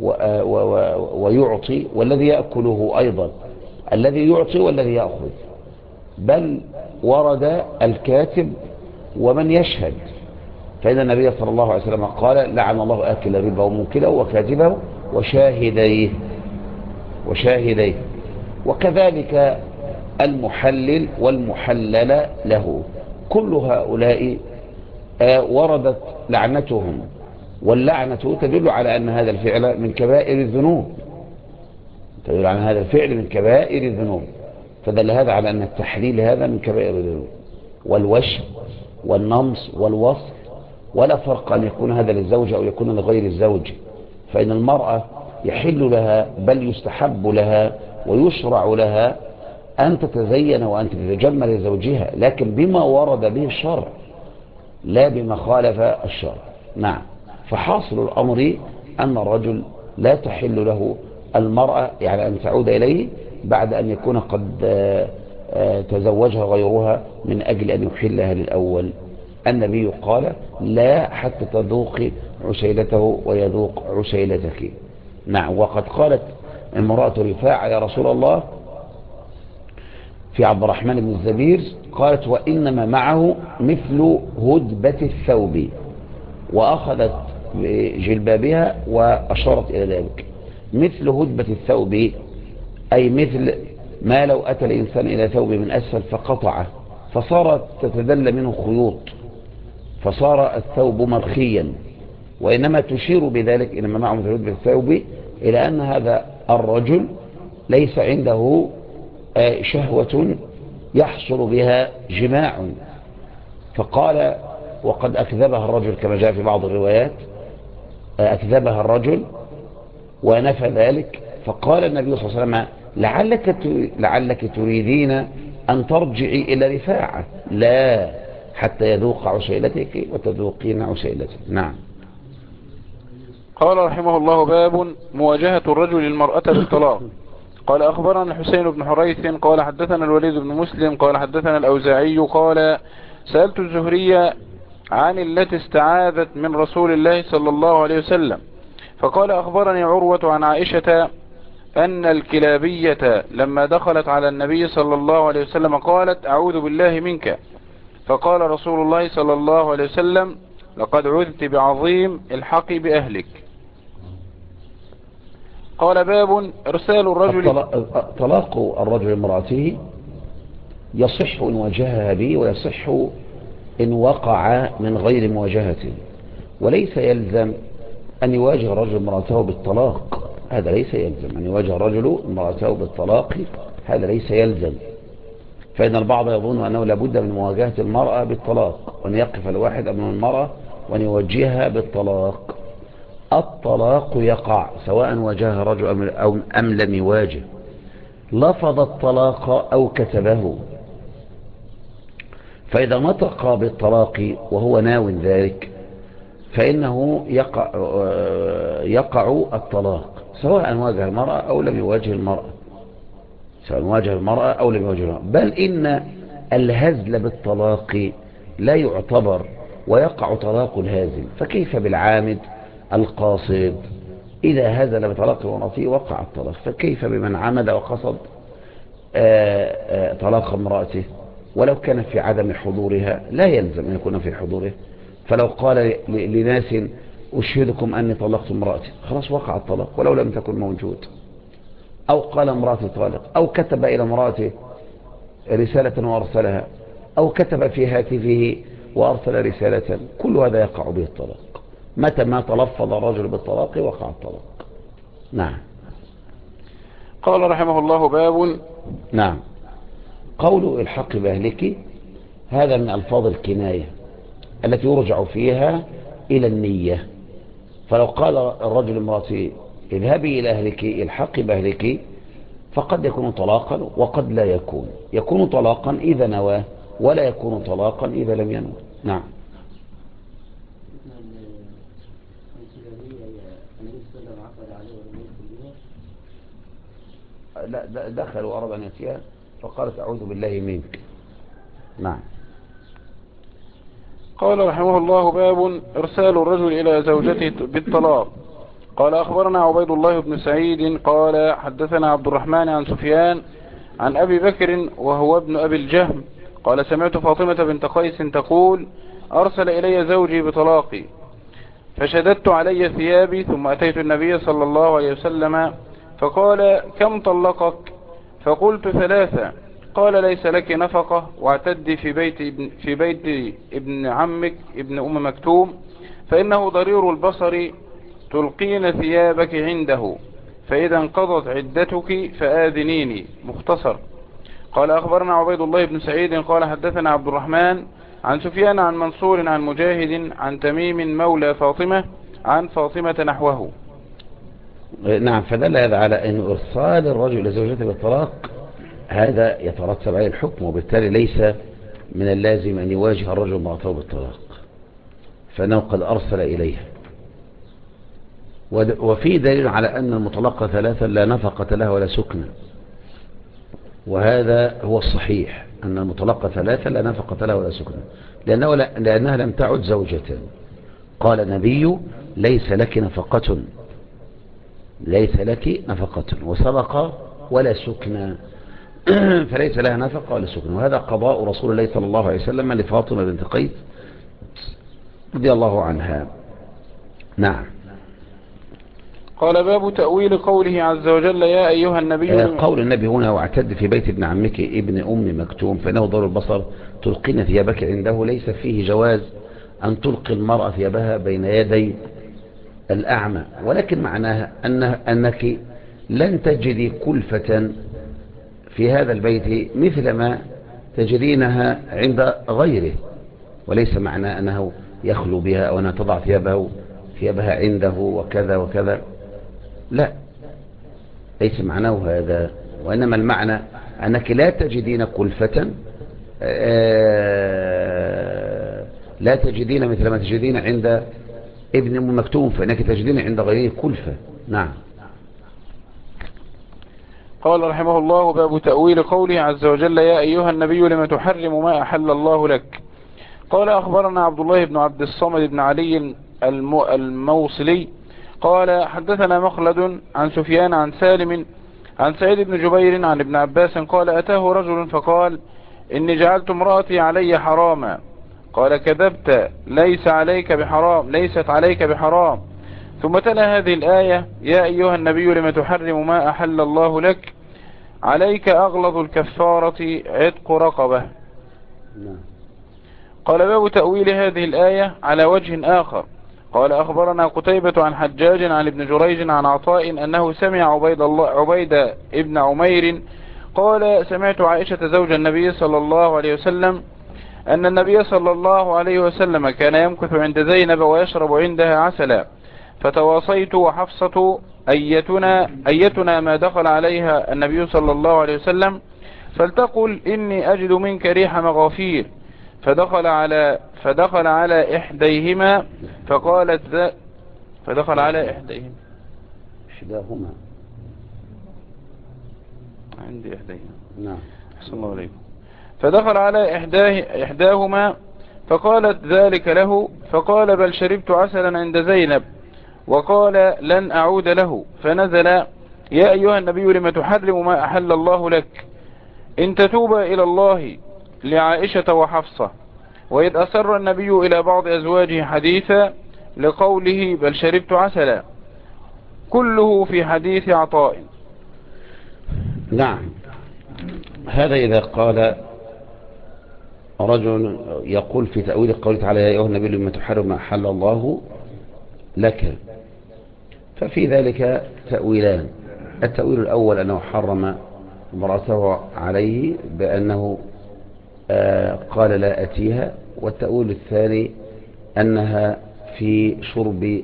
ويعطي، والذي يأكله أيضا، الذي يعطي والذي يأخذ، بل ورد الكاتب ومن يشهد، فإن النبي صلى الله عليه وسلم قال لعن الله آكل الربا وموكله وكاتبه وشاهديه. وكذلك المحلل والمحلل له، كل هؤلاء وردت لعنتهم، واللعنة تدل على أن هذا الفعل من كبائر الذنوب، تدل على هذا الفعل من كبائر الذنوب، فدل هذا على أن التحليل هذا من كبائر الذنوب. والوشم والنمص والوصل ولا فرق أن يكون هذا للزوج أو يكون لغير الزوج، فإن المرأة يحل لها بل يستحب لها ويشرع لها أن تتزين وأن تتجمل لزوجها، لكن بما ورد به الشرع لا بما خالف الشرع. نعم. فحاصل الأمر أن الرجل لا تحل له المرأة، يعني أن تعود إليه بعد أن يكون قد تزوجها غيرها من أجل أن يحلها للأول. النبي قال لا حتى تذوق عسيلته ويذوق عسيلتك. نعم. وقد قالت امرأة رفاعة يا رسول الله في عبد الرحمن بن الزبير، قالت وإنما معه مثل هدبة الثوب، وأخذت بجلبابها وأشارت إلى ذلك. مثل هدبة الثوب أي مثل ما لو أتى الإنسان إلى ثوب من أسفل فقطعه فصارت تتدلى منه خيوط فصار الثوب مرخيا، وإنما تشير بذلك إنما معه مثل هدبة الثوب إلى أن هذا الرجل ليس عنده شهوة يحصل بها جماع. فقال وقد أكذبها الرجل كما جاء في بعض الروايات، أكذبها الرجل ونفى ذلك. فقال النبي صلى الله عليه وسلم لعلك تريدين أن ترجعي إلى رفاعة، لا، حتى يذوق عسيلتك وتذوقين عسيلتك. نعم. قال رحمه الله: باب مواجهة الرجل المرأة بالطلاق. قال أخبرنا الحسين بن حريث قال حدثنا الوليد بن مسلم قال حدثنا الأوزاعي قال سألت الزهري عن التي استعاذت من رسول الله صلى الله عليه وسلم، فقال أخبرني عروة عن عائشة أن الكلابية لما دخلت على النبي صلى الله عليه وسلم قالت: أعوذ بالله منك. فقال رسول الله صلى الله عليه وسلم: لقد عذت بعظيم، الحقي بأهلك. قال: باب إرسال الرجل. طلاق الرجل امرأته يصح إن واجهها به، ويصح إن وقع من غير مواجهة، وليس يلزم أن يواجه الرجل امرأته بالطلاق. هذا ليس يلزم أن يواجه الرجل امرأته بالطلاق، هذا ليس يلزم. فإن البعض يظن أنه لابد من مواجهة المرأة بالطلاق، وأن يقف الواحد أمام المرأة وأن يوجهها بالطلاق. الطلاق يقع سواء واجهها رجل أم لم يواجه، لفظ الطلاق أو كتبه. فإذا نطق بالطلاق وهو ناو ذلك فإنه يقع الطلاق سواء واجه المرأة أو لم يواجه المرأة، سواء واجه المرأة أو لم يواجه المرأة. بل إن الهزل بالطلاق لا يعتبر، ويقع طلاق الهازل. فكيف بالعامد القاصد؟ إذا هزل بطلاق امرأته وقع الطلاق، فكيف بمن عمد وقصد طلاق امرأته ولو كان في عدم حضورها؟ لا يلزم أن يكون في حضوره. فلو قال لناس: أشهدكم أني طلقت امرأتي، خلاص وقع الطلاق ولو لم تكن موجود. أو قال: امرأتي طالق، أو كتب إلى امرأته رسالة وأرسلها، أو كتب في هاتفه وأرسل رسالة، كل هذا يقع به الطلاق. متى ما تلفظ الرجل بالطلاق وقع الطلاق. نعم. قال رحمه الله: باب. نعم. قول الحق بأهلك هذا من ألفاظ الكناية التي يرجع فيها إلى النية. فلو قال الرجل امرأته: اذهبي إلى أهلك، الحقي بأهلك، فقد يكون طلاقا وقد لا يكون طلاقا إذا نواه، ولا يكون طلاقا إذا لم ينوى. نعم. لا، دخل وأراد أن يأتيها فقالت: أعوذ بالله منك. نعم. قال رحمه الله: باب إرسال الرجل إلى زوجته بالطلاق. قال أخبرنا عبيد الله بن سعيد قال حدثنا عبد الرحمن عن سفيان عن أبي بكر وهو ابن أبي الجهم قال: سمعت فاطمة بنت قيس تقول: أرسل إلي زوجي بطلاقي، فشددت علي ثيابي، ثم أتيت النبي صلى الله عليه وسلم فقال: كم طلقك؟ فقلت: 3. قال: ليس لك نفقة، واعتدي في بيت ابن عمك ابن أم مكتوم، فإنه ضرير البصر، تلقين ثيابك عنده، فإذا انقضت عدتك فآذنيني. مختصر. قال أخبرنا عبيد الله بن سعيد قال حدثنا عبد الرحمن عن سفيان عن منصور عن مجاهد عن تميم مولى فاطمة عن فاطمة نحوه. نعم. فدل هذا على أن إرسال الرجل لزوجته بالطلاق هذا يترتب عليه الحكم، وبالتالي ليس من اللازم أن يواجه الرجل امرأته بالطلاق، فإنه قد أرسل إليها. وفي دليل على أن المطلقة 3 لا نفقة لها ولا سكنة، وهذا هو الصحيح، أن المطلقة 3 لا نفقة لها ولا سكنة، لأنها لم تعد زوجة. قال النبي: ليس لك نفقة، ليس لك نفقة، وسبق ولا سكنة. فليس لها نفقة ولا سكنة. وهذا قضاء رسول الله صلى الله عليه وسلم لفاطمة بنت قيس رضي الله عنها. نعم. قال: باب تأويل قوله عز وجل: يا أيها النبي. قول النبي هنا: واعتد في بيت ابن عمك ابن أم مكتوم، فإنه ضر البصر، تلقين ثيابك عنده. ليس فيه جواز أن تلقي المرأة ثيابها بين يدي الأعمى، ولكن معناها أنك لن تجدي كلفة في هذا البيت مثل ما تجدينها عند غيره. وليس معنى أنه يخلو بها أو أنها تضع ثيابها عنده وكذا وكذا، لا، ليس معناه هذا. وإنما المعنى أنك لا تجدين كلفة، لا تجدين مثل ما تجدين عند ابن أم مكتوم، فإنك تجدين عند غيره كلفة. نعم. قال رحمه الله: باب تأويل قوله عز وجل: يا أيها النبي لم تحرم ما أحل الله لك. قال: أخبرنا عبد الله بن عبد الصمد بن علي الموصلي قال: حدثنا مخلد عن سفيان عن سالم عن سعيد بن جبير عن ابن عباس قال: أتاه رجل فقال: إني جعلت امرأتي علي حراما. قال: كذبت، ليست عليك بحرام. ثم تلا هذه الآية: يا أيها النبي لم تحرم ما أحل الله لك، عليك أغلظ الكفارة عتق رقبة. قال: باب تأويل هذه الآية على وجه آخر. قال: أخبرنا قتيبة عن حجاج عن ابن جريج عن عطاء أنه سمع عبيد ابن عمير قال: سمعت عائشة زوج النبي صلى الله عليه وسلم أن النبي صلى الله عليه وسلم كان يمكث عند زينب ويشرب عندها عسلا، فتواصيت وحفصة أيتنا ما دخل عليها النبي صلى الله عليه وسلم فلتقل إني أجد منك ريح مغافير. فدخل على إحديهما فقالت فدخل على إحداهما عندي إحديهما. نعم. أحسن الله عليكم. فدخل على إحداهما فقالت ذلك له، فقال: بل شربت عسلا عند زينب. وقال: لن أعود له. فنزل: يا أيها النبي لم تحرم ما أحل الله لك، إن تتوبا إلى الله، لعائشة وحفصة. وإذ أسر النبي إلى بعض أزواجه حديثا لقوله: بل شربت عسلا، كله في حديث عطاء. نعم. هذا إذا قال رجل يقول في تأويل قوله تعالى: يا أيها النبي لما تحرم ما أحل الله لك، ففي ذلك تأويلان. التأويل الأول أنه حرم امرأته عليه بأنه قال لا أتيها، والتأويل الثاني أنها في شرب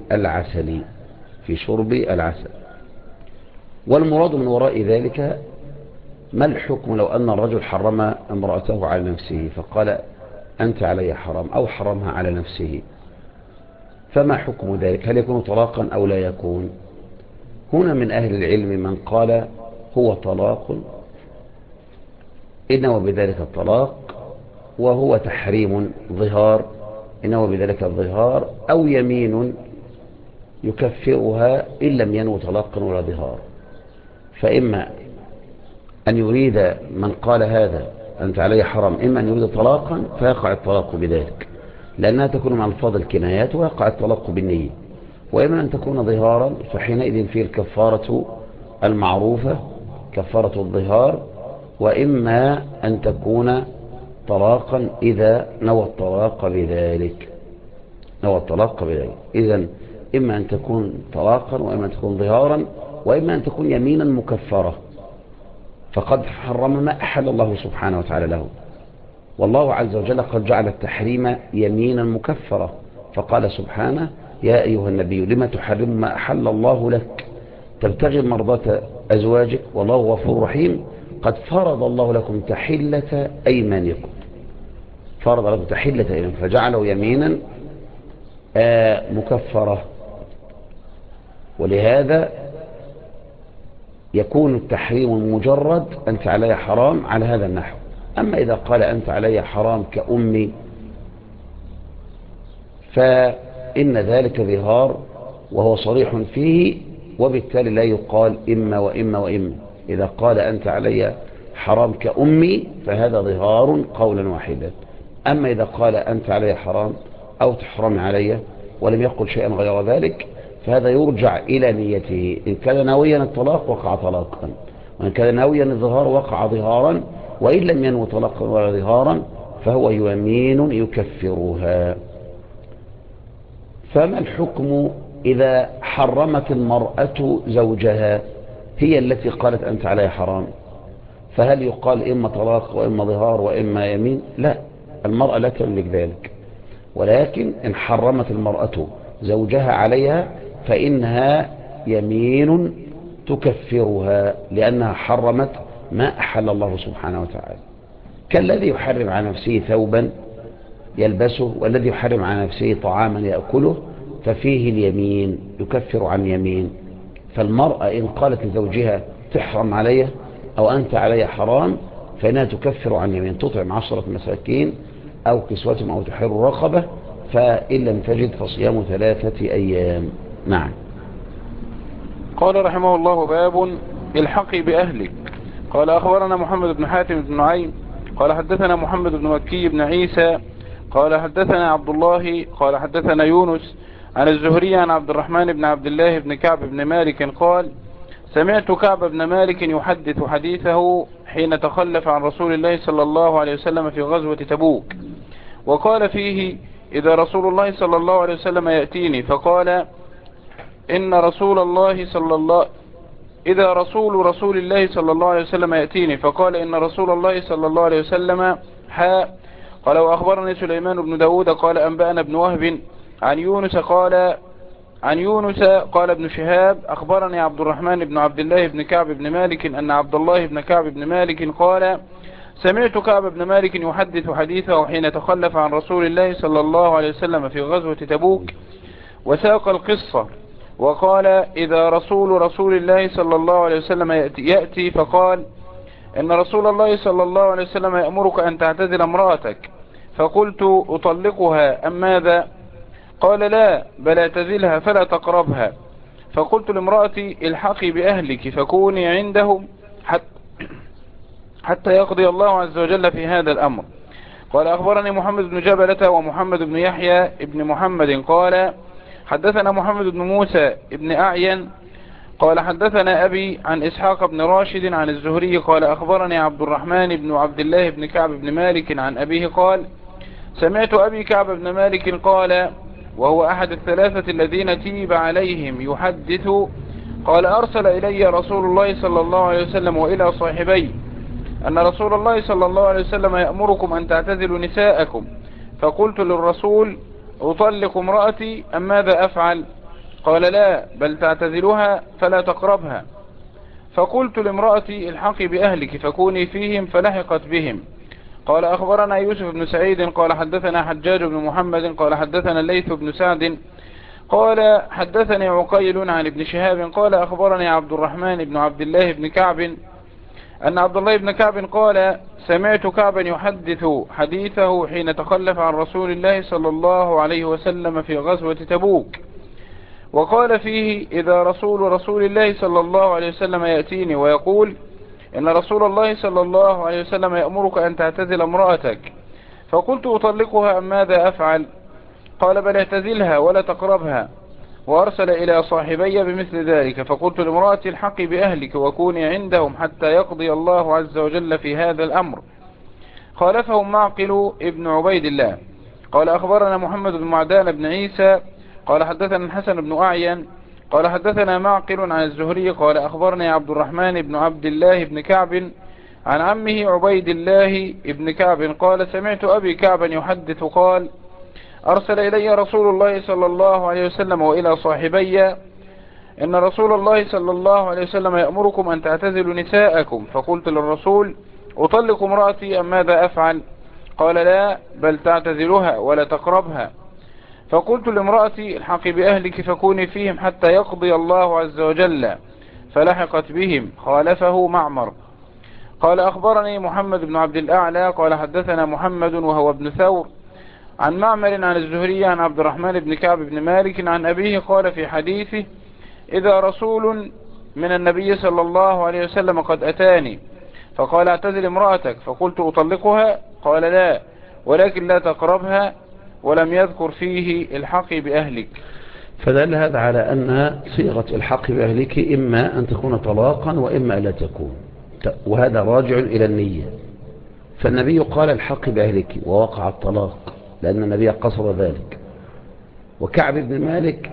العسل. والمراد من وراء ذلك ما الحكم لو أن الرجل حرم امرأته على نفسه فقال: أنت علي حرام، أو حرمها على نفسه، فما حكم ذلك؟ هل يكون طلاقا أو لا يكون؟ هنا من أهل العلم من قال هو طلاق، إنه بذلك الطلاق، وهو تحريم ظهار، إنه بذلك الظهار، أو يمين يكفرها إن لم ينو طلاقا ولا ظهار. فإما أن يريد من قال هذا أنت علي حرام، إما أن يريد طلاقا فيقع الطلاق بذلك، لأنها تكون مع الفاظ الكنايات ويقع الطلاق بالنية، وإما أن تكون ظهارا فحينئذ فيه الكفارة المعروفة كفارة الظهار، وإما أن تكون طلاقا إذا نوى الطلاق بذلك. إذن إما أن تكون طلاقا، وإما أن تكون ظهارا، وإما أن تكون يمينا مكفرة، فقد حرم ما أحل الله سبحانه وتعالى له. والله عز وجل قد جعل التحريم يمينا مكفرة، فقال سبحانه: يا أيها النبي لما تحرم ما أحل الله لك تبتغي مرضاة أزواجك والله غفور رحيم، قد فرض الله لكم تحلة أيمانكم. فجعله يمينا مكفرة. ولهذا يكون التحريم المجرد أنت علي حرام على هذا النحو. أما إذا قال أنت علي حرام كأمي فإن ذلك ظهار وهو صريح فيه، وبالتالي لا يقال إما وإما وإما. إذا قال أنت علي حرام كأمي فهذا ظهار قولا واحدا. أما إذا قال أنت علي حرام أو تحرم علي ولم يقل شيئا غير ذلك فهذا يرجع إلى نيته. إن كان ناويا الطلاق وقع طلاقا، وإن كان ناويا الظهار وقع ظهارا، وإن لم ينو طلاقا ولا ظهارا فهو يمين يكفرها. فما الحكم إذا حرمت المرأة زوجها، هي التي قالت أنت علي حرام؟ فهل يقال إما طلاق وإما ظهار وإما يمين؟ لا، المرأة لا تملك ذلك. ولكن إن حرمت المرأة زوجها عليها فإنها يمين تكفرها، لأنها حرمت ما أحل الله سبحانه وتعالى، كالذي يحرم على نفسه ثوبا يلبسه والذي يحرم على نفسه طعاما يأكله، ففيه اليمين يكفر عن يمين. فالمرأة إن قالت لزوجها تحرم علي أو أنت علي حرام، فإنها تكفر عن يمين، تطعم 10 مساكين أو كسوتهم أو تحرر رقبة، فإن لم تجد فصيام 3 أيام. نعم. قال رحمه الله: باب الحق بأهلك. قال أخبرنا محمد بن حاتم بن نعيم قال حدثنا محمد بن مكي بن عيسى قال حدثنا عبد الله قال حدثنا يونس عن الزهري عن عبد الرحمن بن عبد الله بن كعب بن مالك قال: سمعت كعب بن مالك يحدث حديثه حين تخلف عن رسول الله صلى الله عليه وسلم في غزوة تبوك، وقال فيه: إذا رسول الله صلى الله عليه وسلم يأتيني فقال إن رسول الله صلى الله إذا رسول الله صلى الله عليه وسلم يأتيني فقال إن رسول الله صلى الله عليه وسلم قال: وأخبرني سليمان بن داود قال أنبأنا ابن وهب عن يونس قال ابن شهاب أخبرني عبد الرحمن بن عبد الله بن كعب بن مالك أن عبد الله بن كعب بن مالك قال: سمعت كعب بن مالك يحدث حديثه حين تخلف عن رسول الله صلى الله عليه وسلم في غزوة تبوك، وساق القصة وقال: إذا رسول الله صلى الله عليه وسلم يأتي فقال إن رسول الله صلى الله عليه وسلم يأمرك أن تعتزل امرأتك، فقلت: أطلقها أم ماذا؟ قال: لا، بل اعتزلها فلا تقربها. فقلت لامرأتي: الحقي بأهلك فكوني عندهم حتى يقضي الله عز وجل في هذا الأمر. قال أخبرني محمد بن جبلة ومحمد بن يحيى ابن محمد قال حدثنا محمد بن موسى ابن أعين قال حدثنا أبي عن إسحاق بن راشد عن الزهري قال أخبرني عبد الرحمن بن عبد الله بن كعب بن مالك عن أبيه قال: سمعت أبي كعب بن مالك قال، وهو أحد الثلاثة الذين تيب عليهم، يحدث قال: أرسل إلي رسول الله صلى الله عليه وسلم وإلى صاحبي أن رسول الله صلى الله عليه وسلم يأمركم أن تعتزلوا نساءكم. فقلت للرسول: أطلق امرأتي أم ماذا أفعل؟ قال: لا، بل تعتزلها فلا تقربها. فقلت لامرأتي: الحقي بأهلك فكوني فيهم، فلحقت بهم. قال أخبرنا يوسف بن سعيد قال حدثنا حجاج بن محمد قال حدثنا الليث بن سعد قال حدثني عقيل عن ابن شهاب قال أخبرني عبد الرحمن بن عبد الله بن كعب أن عبد الله بن كعب قال: سمعت كعبا يحدث حديثه حين تخلف عن رسول الله صلى الله عليه وسلم في غزوة تبوك، وقال فيه: إذا رسول الله صلى الله عليه وسلم يأتيني ويقول إن رسول الله صلى الله عليه وسلم يأمرك أن تعتزل امرأتك، فقلت: أطلقها أم ماذا أفعل؟ قال: بل اعتزلها ولا تقربها. وأرسل إلى صاحبي بمثل ذلك. فقلت لامرأتي: الحقي بأهلك وكوني عندهم حتى يقضي الله عز وجل في هذا الأمر. خالفهم معقل ابن عبيد الله. قال أخبرنا محمد بن معدان بن عيسى قال حدثنا الحسن بن أعين قال حدثنا معقل عن الزهري قال أخبرني عبد الرحمن بن عبد الله بن كعب عن عمه عبيد الله بن كعب قال: سمعت أبي كعبا يحدث قال: أرسل إلي رسول الله صلى الله عليه وسلم وإلى صاحبي إن رسول الله صلى الله عليه وسلم يأمركم أن تعتزلوا نساءكم. فقلت للرسول: أطلق امرأتي أم ماذا أفعل؟ قال: لا، بل تعتزلها ولا تقربها. فقلت لامرأتي: الحقي بأهلك فكوني فيهم حتى يقضي الله عز وجل، فلحقت بهم. خالفه معمر. قال أخبرني محمد بن عبد الأعلى قال حدثنا محمد وهو ابن ثور عن معمر عن الزهري عن عبد الرحمن بن كعب بن مالك عن أبيه قال في حديثه: إذا رسول من النبي صلى الله عليه وسلم قد أتاني فقال: اعتزل امرأتك. فقلت: أطلقها؟ قال: لا، ولكن لا تقربها. ولم يذكر فيه الحقي بأهلك. فدل هذا على أن صيغة الحق بأهلك إما أن تكون طلاقا وإما لا تكون، وهذا راجع إلى النية. فالنبي قال: الحق بأهلك، ووقع الطلاق لأن النبي قصر ذلك. وكعب بن مالك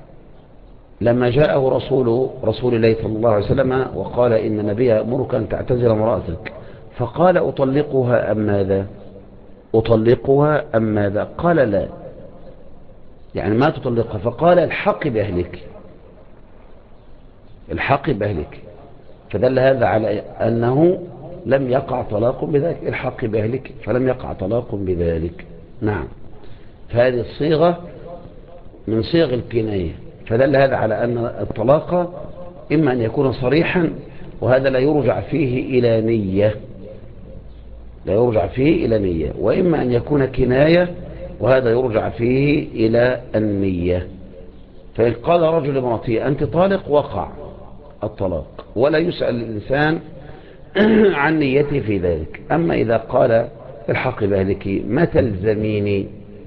لما جاءه رسول الله صلى الله عليه وسلم وقال: إن النبي يأمرك أن تعتزل امرأتك، فقال: أطلقها أم ماذا؟ أطلقها أم ماذا؟ قال: لا، يعني ما تطلقها. فقال: الحق بأهلك، الحق بأهلك. فدل هذا على أنه لم يقع طلاق بذلك. الحق بأهلك، فلم يقع طلاق بذلك. نعم. فهذه الصيغة من صيغ الكناية، فدل هذا على أن الطلاق إما أن يكون صريحا، وهذا لا يرجع فيه إلى نية، لا يرجع فيه إلى نية، وإما أن يكون كناية، وهذا يرجع فيه إلى النية. فإن قال رجل لامرأته أنت طالق، وقع الطلاق، ولا يسأل الإنسان عن نيته في ذلك. أما إذا قال الحق بأهلك، ما تلزميني،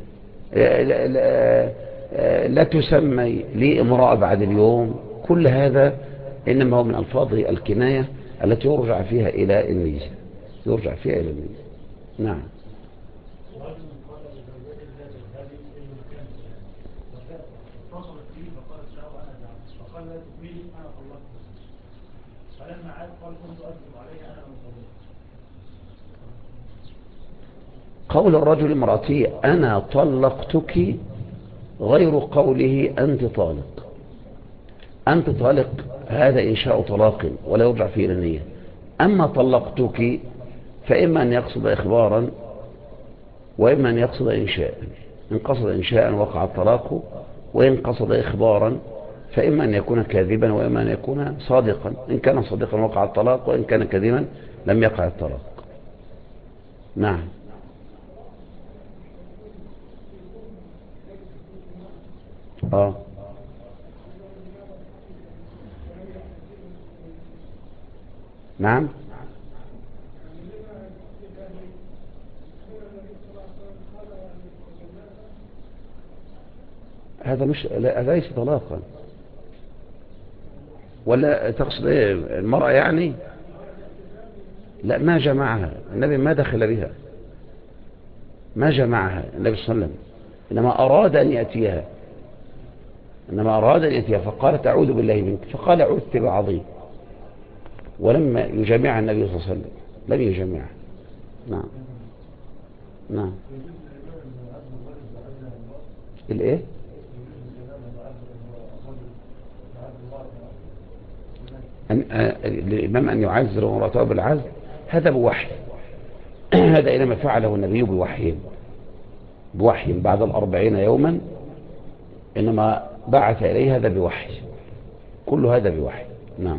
لا تسمي لي امرأة بعد اليوم، كل هذا إنما هو من ألفاظ الكناية التي يرجع فيها إلى النية، يرجع فيها إلى النية. نعم. فلما عاد قال كنت أكذب عليها أنا من قبل. قول الرجل امرأتي أنا طلقتك غير قوله أنت طالق. أنت طالق هذا إنشاء طلاق ولا يرجع فيه إلى النية. أما طلقتك فإما أن يقصد إخبارا، وإما أن يقصد إنشاء. إن قصد إنشاء وقع الطلاق، وإن قصد إخبارا فإما أن يكون كاذبا، وإما أن يكون صادقا. إن كان صادقا وقع الطلاق، وإن كان كاذبا لم يقع الطلاق. نعم. نعم. هذا مش، لا، ليس طلاقا. ولا تقصد ايه المرأة يعني؟ لا، ما جمعها النبي، ما دخل بها، ما جمعها النبي صلى الله عليه وسلم، إنما أراد أن يأتيها، فقالت أعوذ بالله منك، فقال عذت بعضي، ولما يجمعها النبي صلى الله عليه وسلم لم يجمعها. نعم. نعم. الايه؟ الإمام أن يعزر امرأته بالعزل، هذا بوحي. هذا إنما فعله النبي بوحي بعد 40 يوما، إنما بعث إليه، هذا بوحي، كل هذا بوحي. نعم.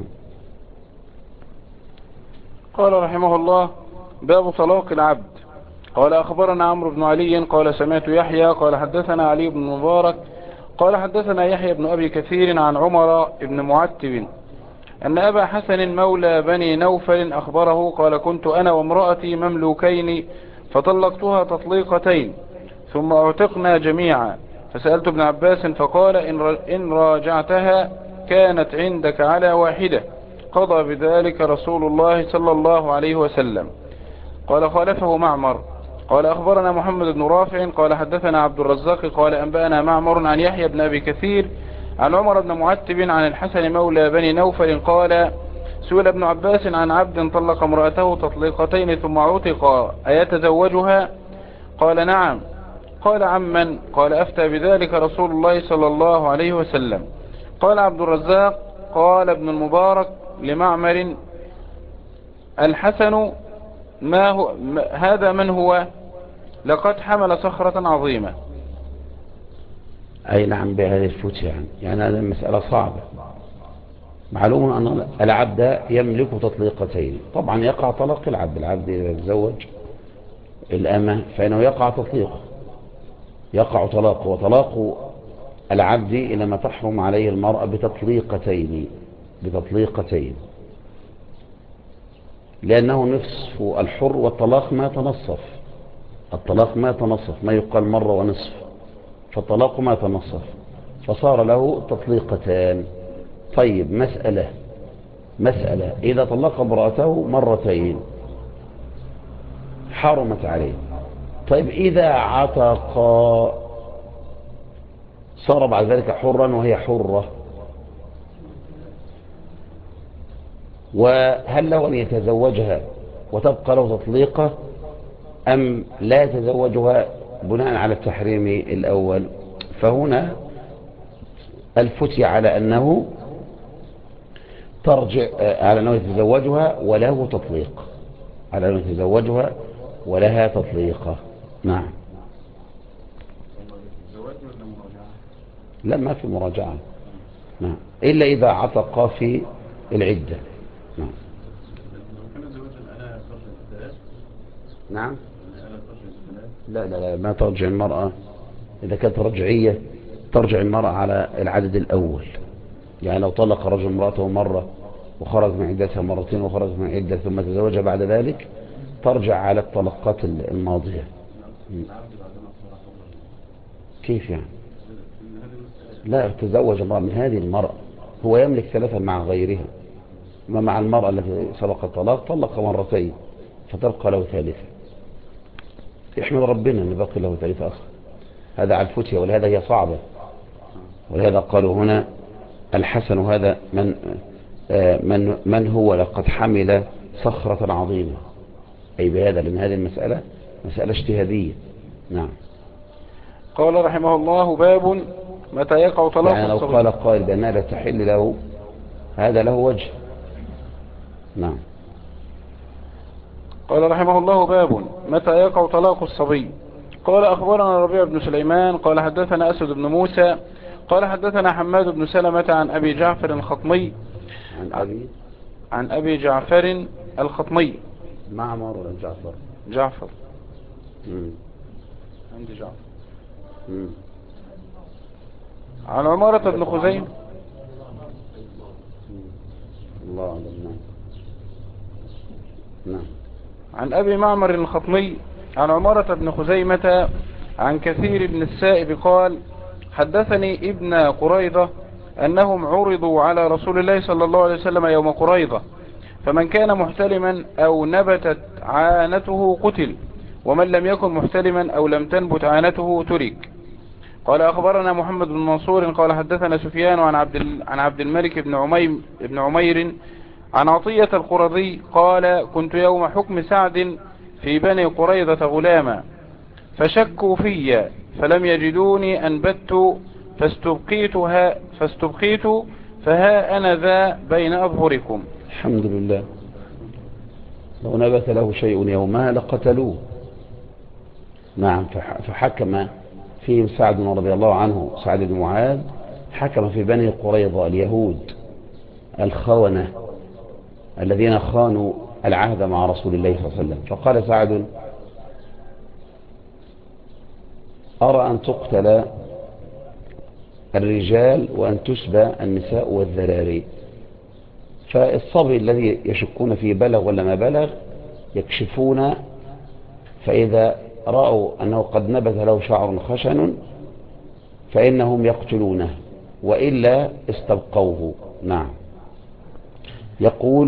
قال رحمه الله: باب طلاق العبد. قال أخبرنا عمرو بن علي قال سمعت يحيى قال حدثنا علي بن مبارك قال حدثنا يحيى بن أبي كثير عن عمر بن معتب أن أبا حسن مولى بني نوفل أخبره قال: كنت أنا وامرأتي مملوكين فطلقتها تطليقتين ثم اعتقنا جميعا، فسألت ابن عباس فقال: إن راجعتها كانت عندك على واحدة، قضى بذلك رسول الله صلى الله عليه وسلم. قال: خالفه معمر. قال: أخبرنا محمد بن رافع قال حدثنا عبد الرزاق قال أنبأنا معمر عن يحيى بن أبي كثير عن عمر بن معتب عن الحسن مولى بني نوفل قال: سئل ابن عباس عن عبد طلق امرأته تطليقتين ثم عتق أيتزوجها؟ قال: نعم. قال: عمن؟ قال: أفتى بذلك رسول الله صلى الله عليه وسلم. قال عبد الرزاق: قال ابن المبارك لمعمر: الحسن ما هو هذا من هو؟ لقد حمل صخرة عظيمة. أي نعم، بهذه الفتية يعني هذه المسألة صعبة. معلوم أن العبد يملك تطليقتين، طبعا يقع طلاق العبد إذا تزوج الأمة فإنه يقع تطليقه، يقع طلاقه، وطلاق العبد إنما تحرم عليه المرأة بتطليقتين، لأنه نصف الحر، والطلاق ما تنصف، ما يقال مرة ونصف، فالطلاق ما تنصف، فصار له تطليقتان. طيب، مسألة إذا طلق امرأته مرتين حرمت عليه. طيب، إذا عتق صار بعد ذلك حرا وهي حرة، وهل له أن يتزوجها وتبقى له تطليقة، أم لا يتزوجها بناء على التحريم الأول؟ فهنا الفتي على أنه ترجع على أنه يتزوجها وله تطليق، على أنه يتزوجها ولها تطليقة. نعم. لا، ما في مراجعة. نعم، إلا إذا عتق في العدة. نعم. نعم. لا لا لا، ما ترجع المرأة. إذا كانت رجعية ترجع المرأة على العدد الأول. يعني لو طلق رجل امرأته مرة وخرج من عدتها مرتين وخرج من عدة ثم تزوجها بعد ذلك، ترجع على الطلقات الماضية. كيف يعني؟ لا، تزوج امرأة من هذه المرأة، هو يملك ثلاثة مع غيرها، ما مع المرأة التي سبق الطلاق طلق مرتين فتبقى له ثالثة. يحمد ربنا أن باقي له ثالثة أخرى. هذا على الفتية، ولهذا هي صعبة، ولهذا قالوا هنا الحسن هذا من هو لقد حمل صخرة عظيمة، أي بهذا، لأن هذه المسألة مسألة اجتهادية. نعم. قال رحمه الله: باب متى يقع طلاق يعني لو الصبي. قال قائل بأنها لا تحل له، هذا له وجه. نعم. قال رحمه الله: باب متى يقع طلاق الصبي. قال أخبرنا ربيع بن سليمان قال حدثنا أسد بن موسى قال حدثنا حماد بن سلمة عن أبي جعفر الخطمي عن أبي جعفر الخطمي. معمر ولا جعفر؟ جعفر. عندي جعفر. عن عمارة بن خزيمة. الله أعلم. نعم. عن أبي معمر الخطمي عن عمارة بن خزيمة عن كثير بن السائب قال: حدثني ابن قريظة أنهم عرضوا على رسول الله صلى الله عليه وسلم يوم قريظة، فمن كان محتلما أو نبتت عانته قتل، ومن لم يكن محتلما أو لم تنبت عانته ترك. قال أخبرنا محمد بن منصور قال حدثنا سفيان عن عبد الملك بن عمير عن عطية القرظي قال: كنت يوم حكم سعد في بني قريظة غلاما، فشكوا في فلم يجدوني أنبت فاستبقيت فها أنا ذا بين أظهركم. الحمد لله. لو نبت له شيء يومها لقتلوه. نعم. فحكم فيهم سعد رضي الله عنه، سعد بن معاذ، حكم في بني قريظة اليهود الخونة الذين خانوا العهد مع رسول الله صلى الله عليه وسلم. فقال سعد: أرى أن تقتل الرجال وأن تسبى النساء والذراري. فالصبي الذي يشكون فيه بلغ ولا ما بلغ يكشفون، فإذا رأوا أنه قد نبت له شعر خشن فإنهم يقتلونه، وإلا استبقوه. نعم. يقول: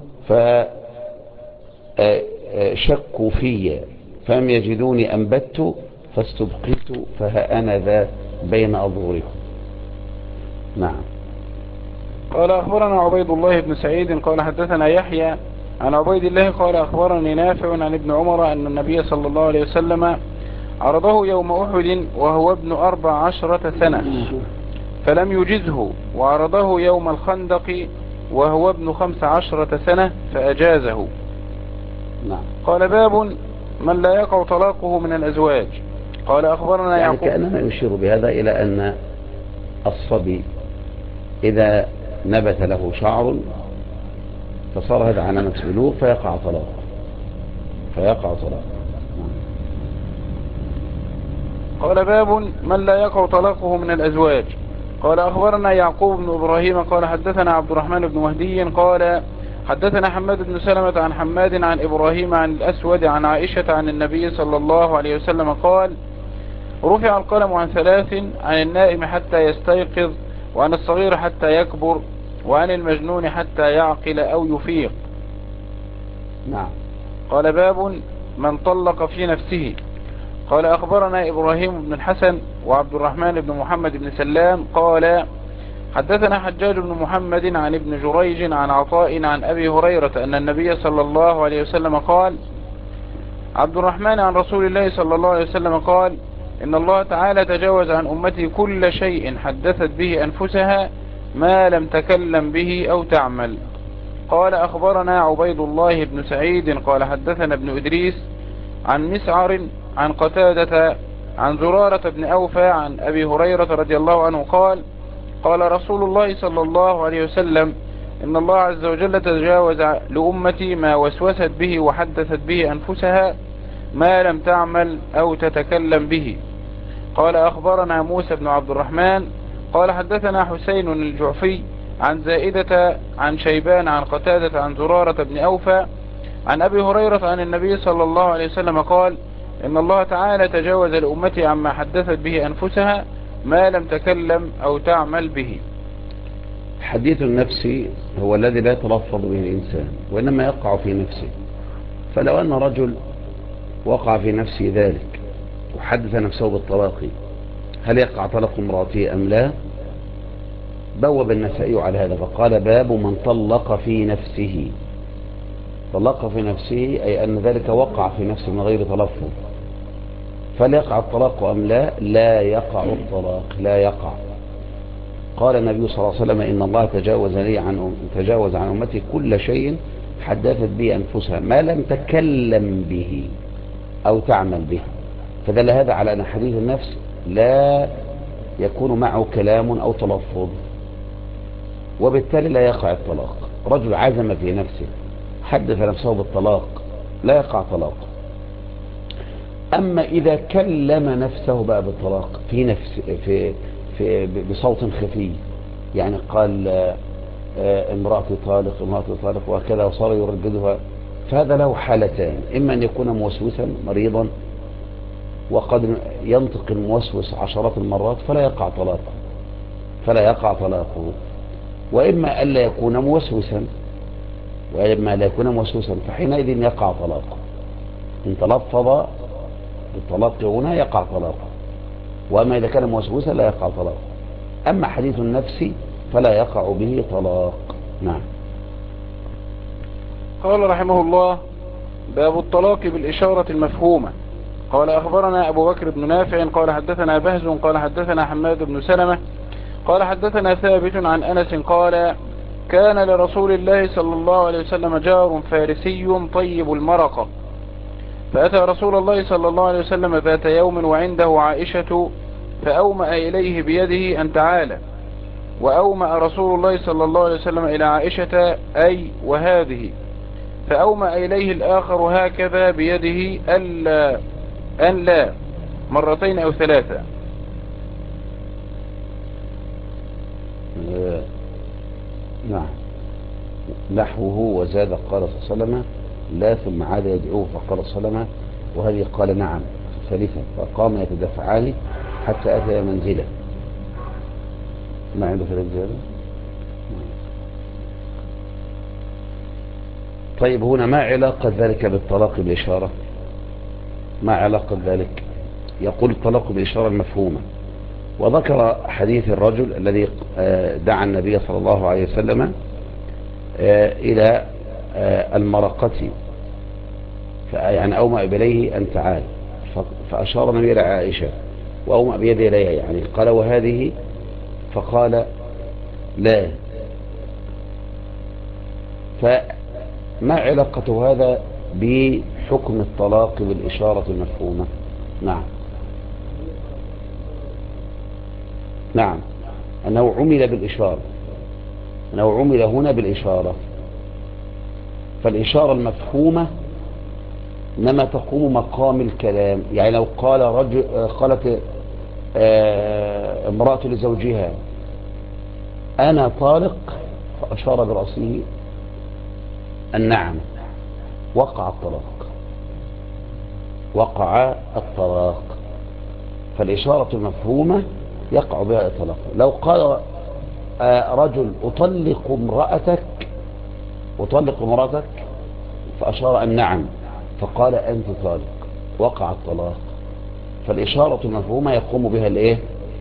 فشكوا في فلم يجدوني أنبت فاستبقيت فها أنا ذا بين أظهركم. نعم. قال أخبرنا عبيد الله بن سعيد قال حدثنا يحيى عن عبيد الله قال أخبرني نافع عن ابن عمر أن النبي صلى الله عليه وسلم عرضه يوم أحد وهو ابن 14 سنة فلم يجزه، وعرضه يوم الخندق وهو ابن 15 سنة فأجازه. نعم. قال: باب من لا يقع طلاقه من الأزواج. قال أخبرنا يعني يعقوب. كأننا يشير بهذا إلى أن الصبي إذا نبت له شعر فصار هذا علامة بلوغ فيقع طلاق. قال: باب من لا يقع طلاقه من الأزواج. قال أخبرنا يعقوب بن إبراهيم قال حدثنا عبد الرحمن بن مهدي قال حدثنا حماد بن سلمة عن حماد عن إبراهيم عن الأسود عن عائشة عن النبي صلى الله عليه وسلم قال: رفع القلم عن 3: عن النائم حتى يستيقظ، وعن الصغير حتى يكبر، وعن المجنون حتى يعقل أو يفيق. نعم. قال: باب من طلق في نفسه. قال أخبرنا إبراهيم بن الحسن وعبد الرحمن بن محمد بن سلام قال حدثنا حجاج بن محمد عن ابن جريج عن عطاء عن أبي هريرة أن النبي صلى الله عليه وسلم قال: عبد الرحمن عن رسول الله صلى الله عليه وسلم قال: إن الله تعالى تجاوز عن أمتي كل شيء حدثت به أنفسها ما لم تكلم به أو تعمل. قال أخبرنا عبيد الله بن سعيد قال حدثنا ابن إدريس عن مسعر عن قتادة عن زرارة بن أوفى عن أبي هريرة رضي الله عنه قال قال رسول الله صلى الله عليه وسلم إن الله عز وجل تجاوز لأمتي ما وسوست به وحدثت به أنفسها ما لم تعمل أو تتكلم به. قال أخبرنا موسى بن عبد الرحمن قال حدثنا حسين الجعفي عن زائدة عن شيبان عن قتادة عن زرارة بن أوفى عن أبي هريرة عن النبي صلى الله عليه وسلم قال إن الله تعالى تجاوز لأمتي عما حدثت به أنفسها ما لم تكلم أو تعمل به. الحديث النفسي هو الذي لا يتلفظ به الإنسان وإنما يقع في نفسه. فلو أن رجل وقع في نفسه ذلك وحدث نفسه بالطلاق، هل يقع طلاق امرأته أم لا؟ بوب النسائي على هذا فقال باب من طلق في نفسه. طلق في نفسه أي أن ذلك وقع في نفسه من غير تلفظ. فهل يقع الطلاق أم لا؟ لا يقع الطلاق، لا يقع. قال النبي صلى الله عليه وسلم إن الله تجاوز عن أمتي كل شيء حدثت به أنفسها ما لم تكلم به أو تعمل به. فدل هذا على أن حديث النفس لا يكون معه كلام أو تلفظ، وبالتالي لا يقع الطلاق. رجل عزم في نفسه حدث نفسه بالطلاق لا يقع طلاق. أما إذا كلم نفسه بقى بالطلاق في نفس بصوت خفي، يعني قال امرأتي طالق امرأتي طالق وكذا وصار يرددها، فهذا له حالتان: إما أن يكون موسوسا مريضا وقد ينطق الموسوس عشرات المرات فلا يقع طلاقه، وإما ألا يكون موسوسا، وإما لا يكون موسوسا فحينئذ يقع طلاقه. إن تلفظ بالطلاق هنا يقع طلاقه، وأما إذا كان موسوسا لا يقع طلاقه. أما حديث النفس فلا يقع به طلاق. نعم. قال رحمه الله باب الطلاق بالإشارة المفهومة. قال أخبرنا أبو بكر بن نافع قال حدثنا بهز قال حدثنا حماد بن سلمة قال حدثنا ثابت عن أنس قال كان لرسول الله صلى الله عليه وسلم جار فارسي طيب المرقة، فأتى رسول الله صلى الله عليه وسلم ذات يوم وعنده عائشة فأومأ إليه بيده أن تعالى، وأومأ رسول الله صلى الله عليه وسلم إلى عائشة أي وهذه، فأومأ إليه الآخر هكذا بيده أن لا مرتين أو ثلاثة. نعم نحوه. وزاد قال صلى الله عليه وسلم لا، ثم عاد يدعوه فقال صلى الله عليه وسلم وهذه قال نعم ثالثا، فقام يتدفعان حتى أتى منزله. ما عنده ثلاث زيادة. طيب هنا ما علاقة ذلك بالطلاق بالإشارة؟ ما علاقة ذلك؟ يقول الطلاق بالإشارة المفهومة، وذكر حديث الرجل الذي دعا النبي صلى الله عليه وسلم إلى المرقة، يعني أومأ إليه أن تعال، فأشار النبي إلى عائشة وأومأ بيده إليها، يعني قال وهذه، فقال لا. فما علاقة هذا بحكم الطلاق بالإشارة المفهومة؟ نعم نعم أنه عمل بالإشارة، أنه عمل هنا بالإشارة. فالإشارة المفهومة إنما تقوم مقام الكلام. يعني لو قالت امرأة لزوجها أنا طالق فأشار برأسه النعم، وقع الطلاق. فالإشارة المفهومة يقع بها الطلاق. لو قال رجل أطلق امرأتك فأشار النعم فقال أنت طالق، وقع الطلاق. فالإشارة المفهومة يقوم بها الإيه؟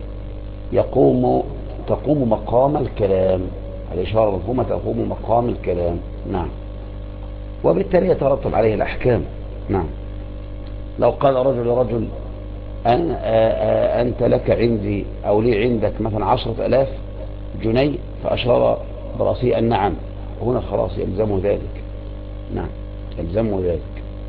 تقوم مقام الكلام. الإشارة المفهومة تقوم مقام الكلام. نعم. وبالتالي يترتب عليه الأحكام. نعم. لو قال رجل لرجل أنت لك عندي أو لي عندك مثلا 10,000 جني فأشار برأسه أن نعم، هنا خلاص يلزمه ذلك. نعم يلزمه ذلك.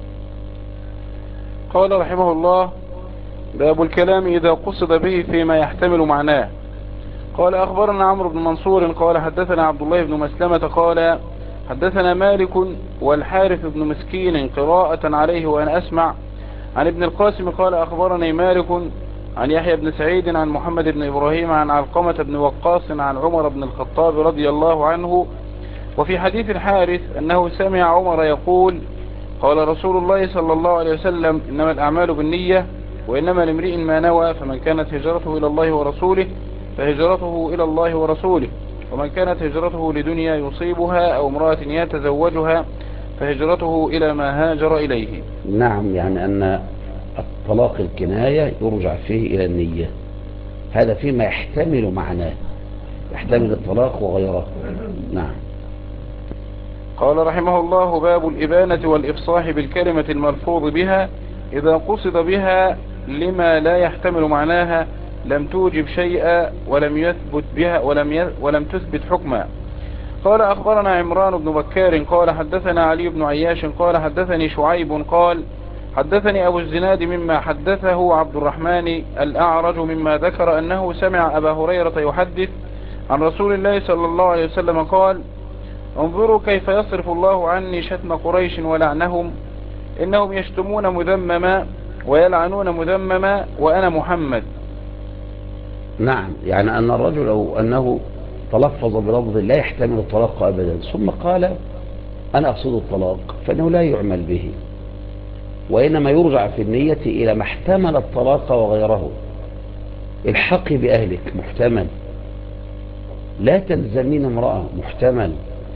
قال رحمه الله: باب الكلام إذا قصد به فيما يحتمل معناه. قال أخبرنا عمرو بن منصور قال حدثنا عبد الله بن مسلمة قال حدثنا مالك والحارث بن مسكين قراءة عليه وأنا أسمع عن ابن القاسم قال أخبرني مالك عن يحيى بن سعيد عن محمد بن إبراهيم عن علقمة بن وقاص عن عمر بن الخطاب رضي الله عنه. وفي حديث الحارث أنه سمع عمر يقول: قال رسول الله صلى الله عليه وسلم: إنما الأعمال بالنية وإنما لامرئ ما نوى، فمن كانت هجرته إلى الله ورسوله فهجرته إلى الله ورسوله، ومن كانت هجرته لدنيا يصيبها أو امرأة يتزوجها فهجرته إلى ما هاجر إليه. نعم، يعني أن الطلاق الكناية يرجع فيه إلى النية، هذا فيما يحتمل معناه، يحتمل الطلاق وغيره. نعم. قال رحمه الله: باب الإبانة والإفصاح بالكلمة الملفوظ بها إذا قصد بها لما لا يحتمل معناها لم توجب شيئا ولم يثبت بها ولم تثبت حكما. قال أخبرنا عمران بن بكار قال حدثنا علي بن عياش قال حدثني شعيب قال حدثني أبو الزناد مما حدثه عبد الرحمن الأعرج مما ذكر أنه سمع أبا هريرة يحدث عن رسول الله صلى الله عليه وسلم قال: انظروا كيف يصرف الله عني شتم قريش ولعنهم، إنهم يشتمون مذمما ويلعنون مذمما وأنا محمد. نعم، يعني أن الرجل أو أنه تلفظ بلفظ لا يحتمل الطلاق أبدا ثم قال أنا أقصد الطلاق، فإنه لا يعمل به، وإنما يرجع في النية إلى ما احتمل الطلاق وغيره. الحق بأهلك محتمل، لا تلزمين امرأة محتمل.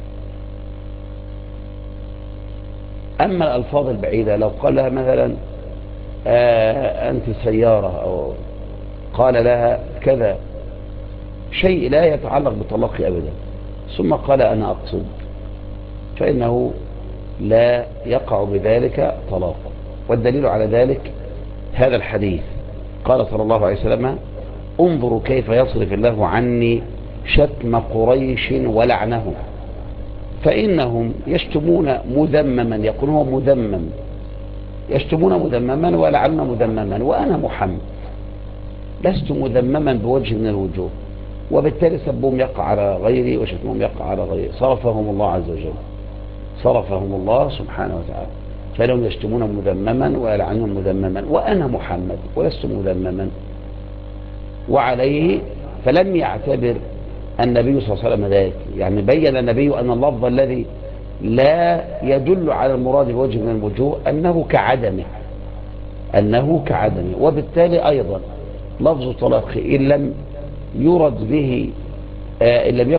أما الألفاظ البعيدة لو قال لها مثلا أنت سيارة، أو قال لها كذا شيء لا يتعلق بالطلاق أبدا ثم قال أنا أقصد، فإنه لا يقع بذلك طلاق. والدليل على ذلك هذا الحديث، قال صلى الله عليه وسلم: انظروا كيف يصرف الله عني شتم قريش ولعنهم، فإنهم يشتمون مذمما، يقول هو مذمم، يشتمون مذمما ويلعنون مذمما وأنا محمد لست مذمما بوجه من الوجوه، وبالتالي سبهم يقع على غيري وشتمهم يقع على غيري. صرفهم الله عز وجل، صرفهم الله سبحانه وتعالى، فلهم يشتمون مذمما ويلعنون مذمما وأنا محمد ولست مذمما. وعليه فلم يعتبر النبي صلى الله عليه وسلم ذلك، يعني بين النبي أن اللفظ الذي لا يدل على المراد بوجه من الوجوه أنه كعدمه، أنه كعدمه. وبالتالي أيضا لفظ طلاق إن لم يرد به إن لم يكن.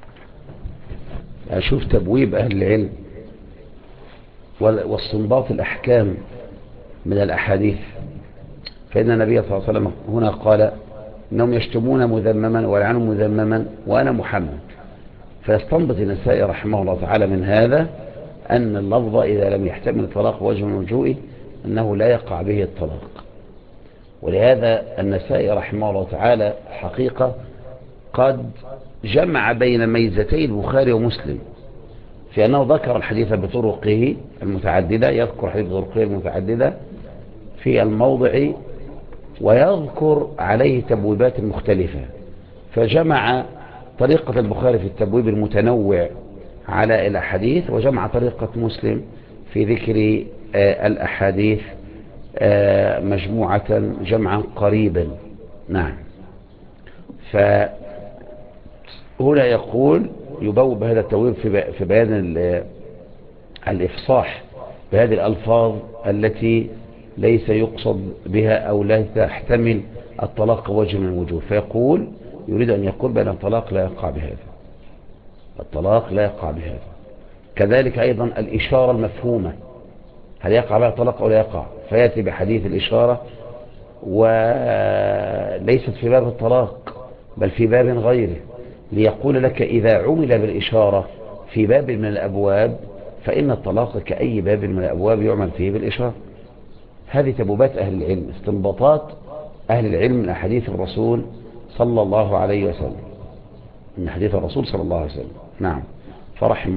أشوف تبويب أهل العلم واستنباط الأحكام من الأحاديث، فإن النبي صلى الله عليه وسلم هنا قال إنهم يشتمون مذمما ويلعنون مذمما وأنا محمد، فيستنبط النسائي رحمه الله تعالى من هذا أن اللفظ إذا لم يحتمل الطلاق وجه من وجوهه أنه لا يقع به الطلاق. ولهذا النسائي رحمه الله تعالى حقيقة قد جمع بين ميزتي البخاري ومسلم، في أنه ذكر الحديث بطرقه المتعددة، يذكر حديث بطرقه المتعددة في الموضع ويذكر عليه تبويبات مختلفة، فجمع طريقة البخاري في التبويب المتنوع على الأحاديث، وجمع طريقة مسلم في ذكر الأحاديث مجموعة جمعا قريبا. نعم. فهنا يقول يبوب هذا التبويب في بيان الإفصاح بهذه الألفاظ التي ليس يقصد بها أو لا تحتمل الطلاق وجه من الوجوه، فيقول يريد أن يقول بأن الطلاق لا يقع بهذا، الطلاق لا يقع بهذا. كذلك أيضا الإشارة المفهومة، هل يقع بها الطلاق أو لا يقع، فيأتي بحديث الإشارة وليست في باب الطلاق بل في باب غيره، ليقول لك إذا عمل بالإشارة في باب من الأبواب فإن الطلاق كأي باب من الأبواب يعمل فيه بالإشارة. هذه تبوبات أهل العلم، استنباطات أهل العلم من أحاديث الرسول صلى الله عليه وسلم. من حديث الرسول صلى الله عليه وسلم. نعم. فرحم